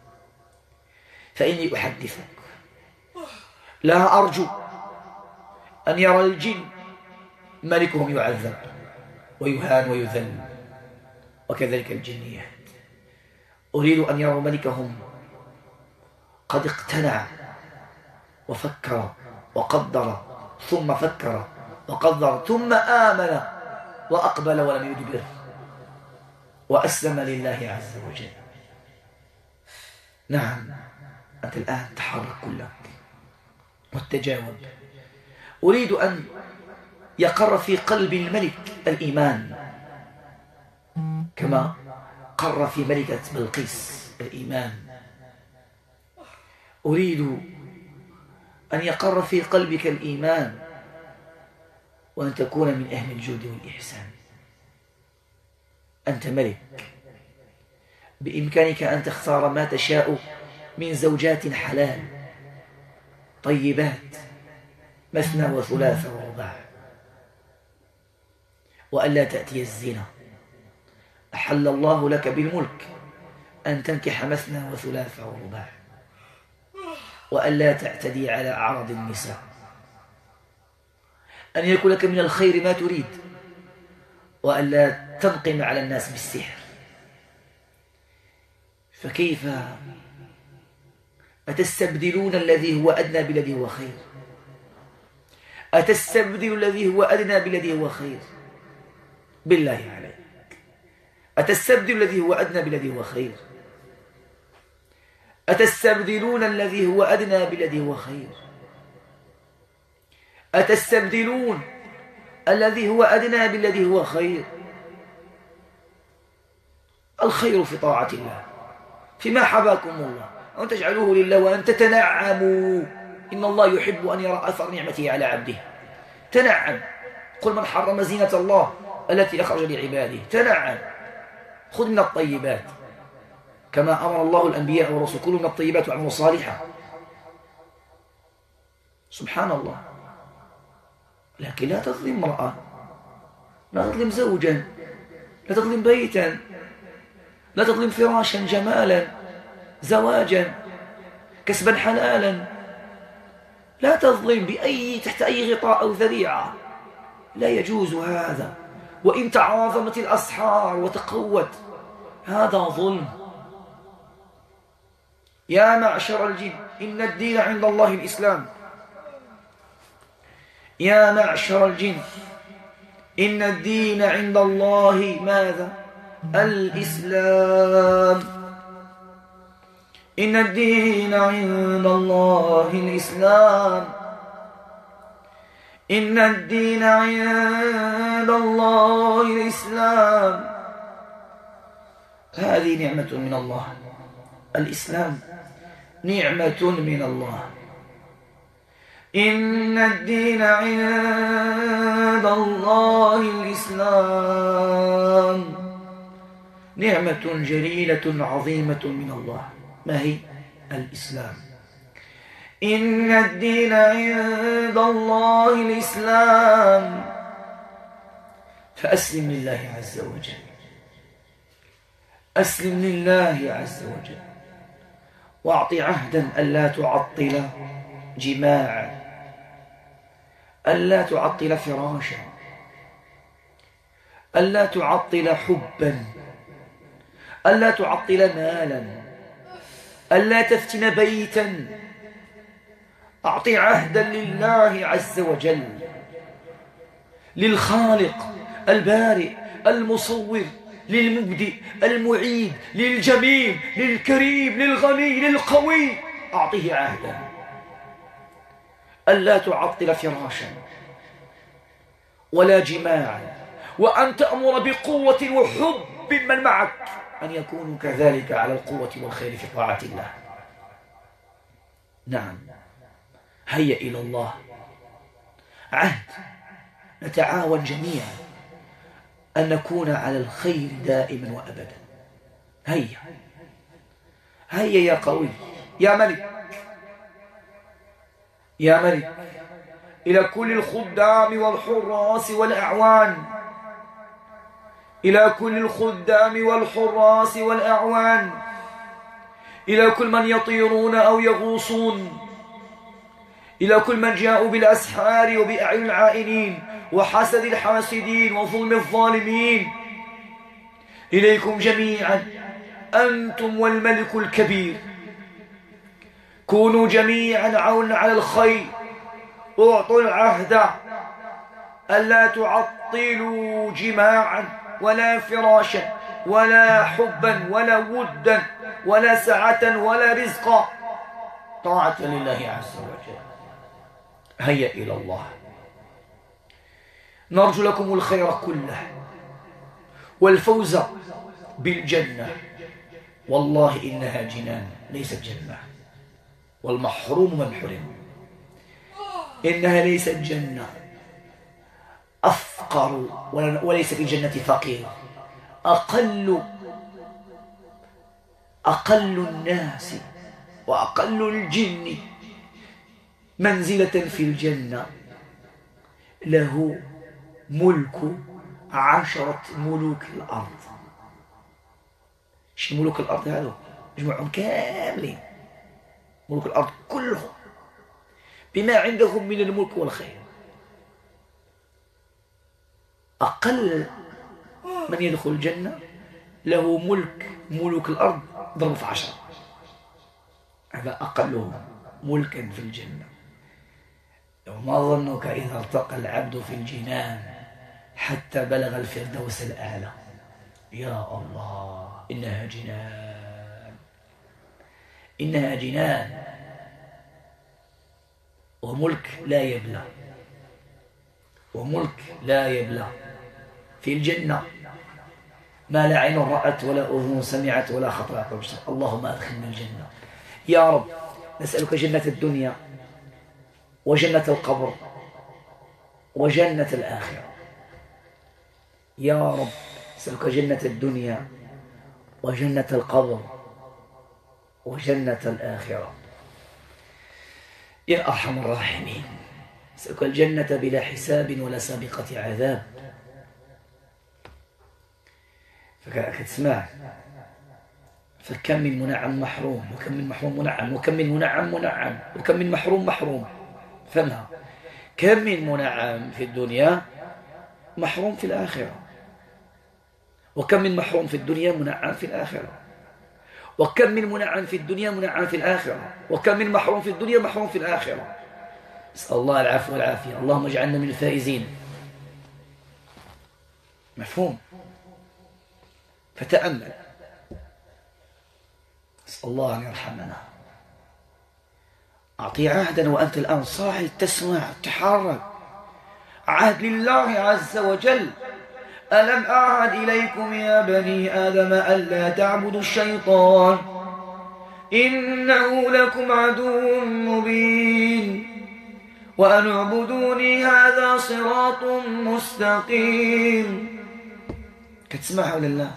فإني أحدثك لا أرجو أن يرى الجن ملكهم يعذب ويهان ويذل، وكذلك الجنيات. أريد أن يروا ملكهم قد اقتنع وفكر وقدر ثم فكر وقدر ثم آمن وأقبل ولم يدبر وأسلم لله عز وجل. نعم، أنت الآن تحرك كلك وتجاوب. أريد أن يقر في قلب الملك الإيمان كما قر في ملكة بلقيس الإيمان. أريد أن يقر في قلبك الإيمان وأن تكون من أهل الجود والإحسان. أنت ملك، بإمكانك أن تختار ما تشاء من زوجات حلال طيبات مثنى وثلاث ورباع، وألا تأتي الزنا. أحل الله لك بالملك أن تنكح مثنى وثلاث ورباع، وألا تعتدي على أعراض النساء، أن يكون لك من الخير ما تريد، وألا تنقم على الناس بالسحر. فكيف أتستبدلون الذي هو أدنى بالذي هو خير؟ أتستبدل الذي هو أدنى بالذي هو خير؟ بالله عليك، أتستبدل الذي هو أدنى بالذي هو خير؟ أتستبدلون الذي هو أدنى بالذي هو خير؟ أتستبدلون الذي هو أدنى بالذي هو خير؟ الخير في طاعة الله، فيما حباكم الله، وأن تجعلوه لله وأن تتنعموا. إن الله يحب أن يرى أثر نعمته على عبده. تنعم. قل من حرم زينة الله التي أخرج لعباده. تنعم، خذ من الطيبات كما أمر الله الأنبياء والرسل، كلوا من الطيبات وعملوا صالحا. سبحان الله. لكن لا تظلم امرأة، لا تظلم زوجا، لا تظلم بيتا، لا تظلم فراشا، جمالا، زواجا، كسبا حلالا. لا تظلم بأي تحت أي غطاء أو ذريعة، لا يجوز هذا. وإن تعاظمت الأسحار وتقوت هذا ظلم. يا معشر الجن إن الدين عند الله الإسلام. يا معشر الجن إن الدين عند الله ماذا؟ الإسلام. إن الدين عند الله الإسلام. إن الدين عند الله الإسلام. هذه نعمة من الله. الإسلام نعمة من الله. إن الدين عند الله الإسلام. نعمة جليلة عظيمة من الله. ما هي؟ الإسلام. إن الدين عند الله الإسلام. فأسلم لله عز وجل. أسلم لله عز وجل، واعطي عهدا ألا تعطل جماعا، ألا تعطل فراشا، ألا تعطل حبا، ألا تعطل مالا، ألا تفتن بيتا. أعطي عهدا لله عز وجل، للخالق البارئ المصور، للمبدئ المعيد، للجميل للكريم للغني للقوي. أعطيه عهدا ألا تعطل فراشا ولا جماعا، وأن تأمر بقوة وحب من معك أن يكونوا كذلك على القوة والخير في طاعة الله. نعم، هيا إلى الله. عهد نتعاون جميعا أن نكون على الخير دائما وأبدا. هيا هيا يا قوي يا ملك، يا ملك، إلى كل الخدام والحراس والأعوان، إلى كل الخدام والحراس والأعوان، إلى كل من يطيرون أو يغوصون، إلى كل من جاءوا بالأسحار وبأعين العائنين وحسد الحاسدين وظلم الظالمين، إليكم جميعا أنتم والملك الكبير، كونوا جميعا عونا على الخير، اعطوا العهد ألا تعطلوا جماعا ولا فراشا ولا حبا ولا ودا ولا سعة ولا رزقا، طاعة لله عز وجل. هيا إلى الله، نرجو لكم الخير كله والفوز بالجنة، والله إنها جنان ليست جنة، والمحروم من حرم، إنها ليست جنة، أفقر وليس في الجنة فقير، أقل أقل الناس وأقل الجن منزلة في الجنة له ملك عشرة ملوك الأرض. شي ملوك الأرض هذا مجموعهم كاملين، ملوك الأرض كلهم بما عندهم من الملك والخير. أقل من يدخل الجنة له ملك ملوك الأرض ضرب في عشرة، هذا أقلهم ملكا في الجنة. وما ظنك إذا ارتقى العبد في الجنان حتى بلغ الفردوس الأعلى؟ يا الله، إنها جنان، إنها جنان، وملك لا يبلى، وملك لا يبلى في الجنة، ما لا عين رأت ولا أذن سمعت ولا خطر على قلب بشر. اللهم أدخلنا الجنة يا رب. نسألك جنة الدنيا وجنة القبر وجنة الآخرة يا رب. نسألك جنة الدنيا وجنة القبر وجنة الآخرة يا أرحم الراحمين. نسألك الجنة بلا حساب ولا سابقة عذاب. فكتسمع فكم من منعم محروم، وكم من محروم منعم، وكم من منعم منعم، وكم من محروم محروم. فهمها، كم من منعم في الدنيا محروم في الآخرة، وكم من محروم في الدنيا منعم في الآخرة، وكم من منعم في الدنيا منعم في الآخرة، وكم من محروم في الدنيا محروم في الآخرة. نسأل الله العفو والعافية. اللهم اجعلنا من الفائزين. مفهوم؟ فتأمل، نسأل الله أن يرحمنا. أعطي عهدا وأنت الآن صاحي تسمع تحرك. عهد لله عز وجل: ألم أعهد إليكم يا بني آدم ألا تعبدوا الشيطان إنه لكم عدو مبين وأن اعبدوني هذا صراط مستقيم. كتسمعها ولا لا؟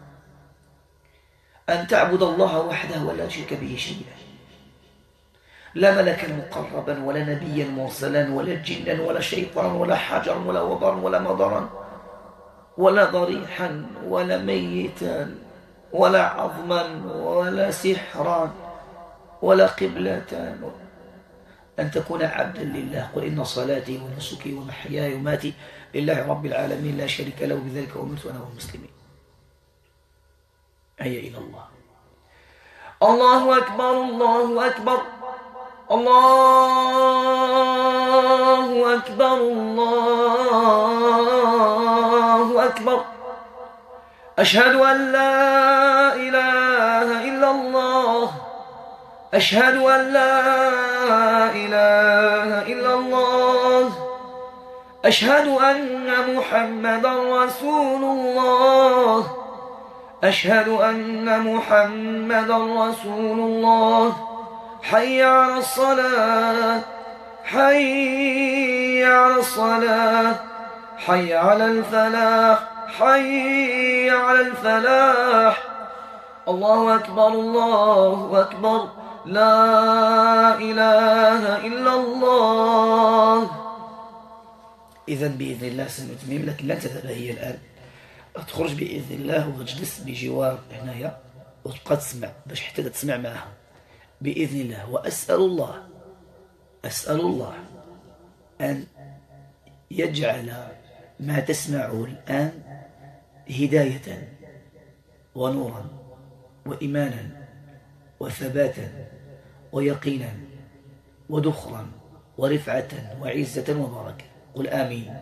أن تعبد الله وحده ولا تشرك به شيئا، لا ملكا مقربا ولا نبيا مرسلا ولا جنا ولا شيطان ولا حجرا ولا وبرا ولا مضرا ولا ضريحا ولا ميتا ولا عظما ولا سحرا ولا قبلة. أن تكون عبدا لله. قل إن صلاتي ونسكي ومحياي وماتي لله رب العالمين لا شريك له بذلك أمرت وأنا والمسلمين. هيا إلى الله. الله أكبر الله أكبر الله أكبر الله أكبر. أشهد أن لا إله إلا الله أشهد أن لا إله إلا الله أشهد أن محمدا رسول الله أشهد أن محمدا رسول الله. حي على الصلاة حي على الصلاة حي على الفلاح حي على الفلاح. الله أكبر الله أكبر لا إله إلا الله. إذا بإذن الله سنتمم، لكن لن تذهب هي الآن، تخرج بإذن الله وتجلس بجوار هنايا وتبقى تسمع باش حتى تسمع معها بإذن الله. وأسأل الله أسأل الله أن يجعل ما تسمعه الآن هداية ونورا وإيمانا وثباتا ويقينا ودخرا ورفعة وعزة وبركة. قل آمين.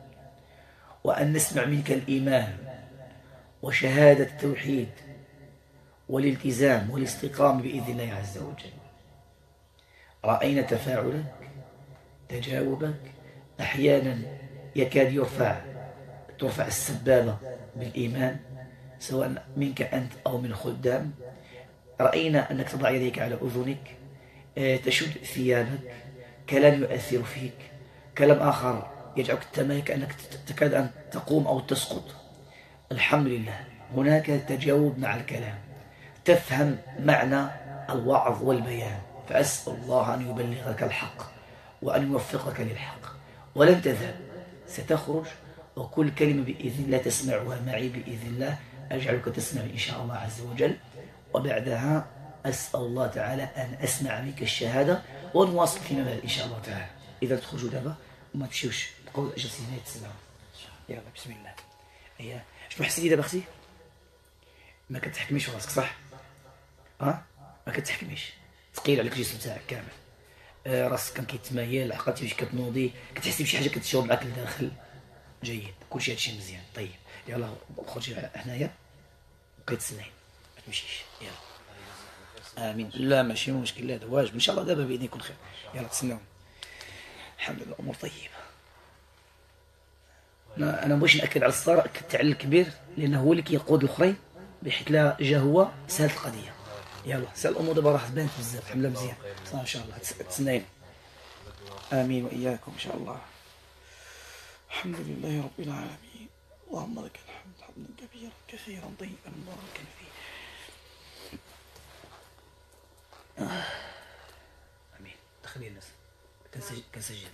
وأن نسمع منك الإيمان وشهادة التوحيد والالتزام والاستقامة بإذن الله عز وجل. رأينا تفاعلك تجاوبك، أحيانا يكاد يرفع ترفع السبابة بالإيمان سواء منك أنت أو من الخدام. رأينا أنك تضع يديك على أذنك، تشد ثيابك، كلام يؤثر فيك، كلام آخر يجعلك تتمايل كأنك تكاد أن تقوم أو تسقط. الحمد لله هناك تجاوب مع الكلام، تفهم معنى الوعظ والبيان. فأسأل الله أن يبلغك الحق وأن يوفقك للحق. ولن تذهب، ستخرج، وكل كلمة بإذن الله تسمعها معي بإذن الله أجعلك تسمع إن شاء الله عز وجل. وبعدها أسأل الله تعالى أن أسمع منك الشهادة ونواصل فيما بعد إن شاء الله تعالى. إذا تخرجوا دابا وما تمشيوش بقوا جالسين هنا تسمعوا. يلا بسم الله. أيا شنو حسيتي دابا أختي؟ ما كتحكميش راسك صح؟ أه؟ ما كتحكميش، ثقيل عليك الجسم تاعك كامل. آه راسك كان كيتمايل، عقلتي باش كتنوضي، كتحسي بشي حاجة كتشوب معاك لداخل. جيد، كلشي هادشي مزيان. طيب يلا خرجي هنايا بقيت تسناي ما تمشيش. يلا امين. لا ماشي مشكل، هذا واجب ان شاء الله. دابا باذن يكون خير. يلا تسناو. الحمد لله الامور طيبه. انا انا بغيتش ناكد على الصغار، اكدت على الكبير لانه هو اللي كيقود الاخرين، بحيث لا جا هو سهلت القضيه. يلا سهل الامور دابا، راه بانت بزاف. الحمد لله مزيان ان شاء الله. تسناين. امين واياكم ان شاء الله. الحمد لله رب العالمين. اللهم لك الحمد حمدا كبيرا كثيرا طيبا مباركا فيه. آه. امين. دخلي الناس. كنسجل كنسجل.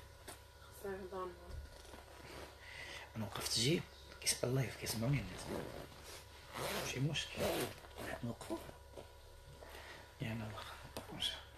انا وقفت جيب كيسأل الله كيسمعوني الناس. ماشي مشكل نوقفوا. يا الله.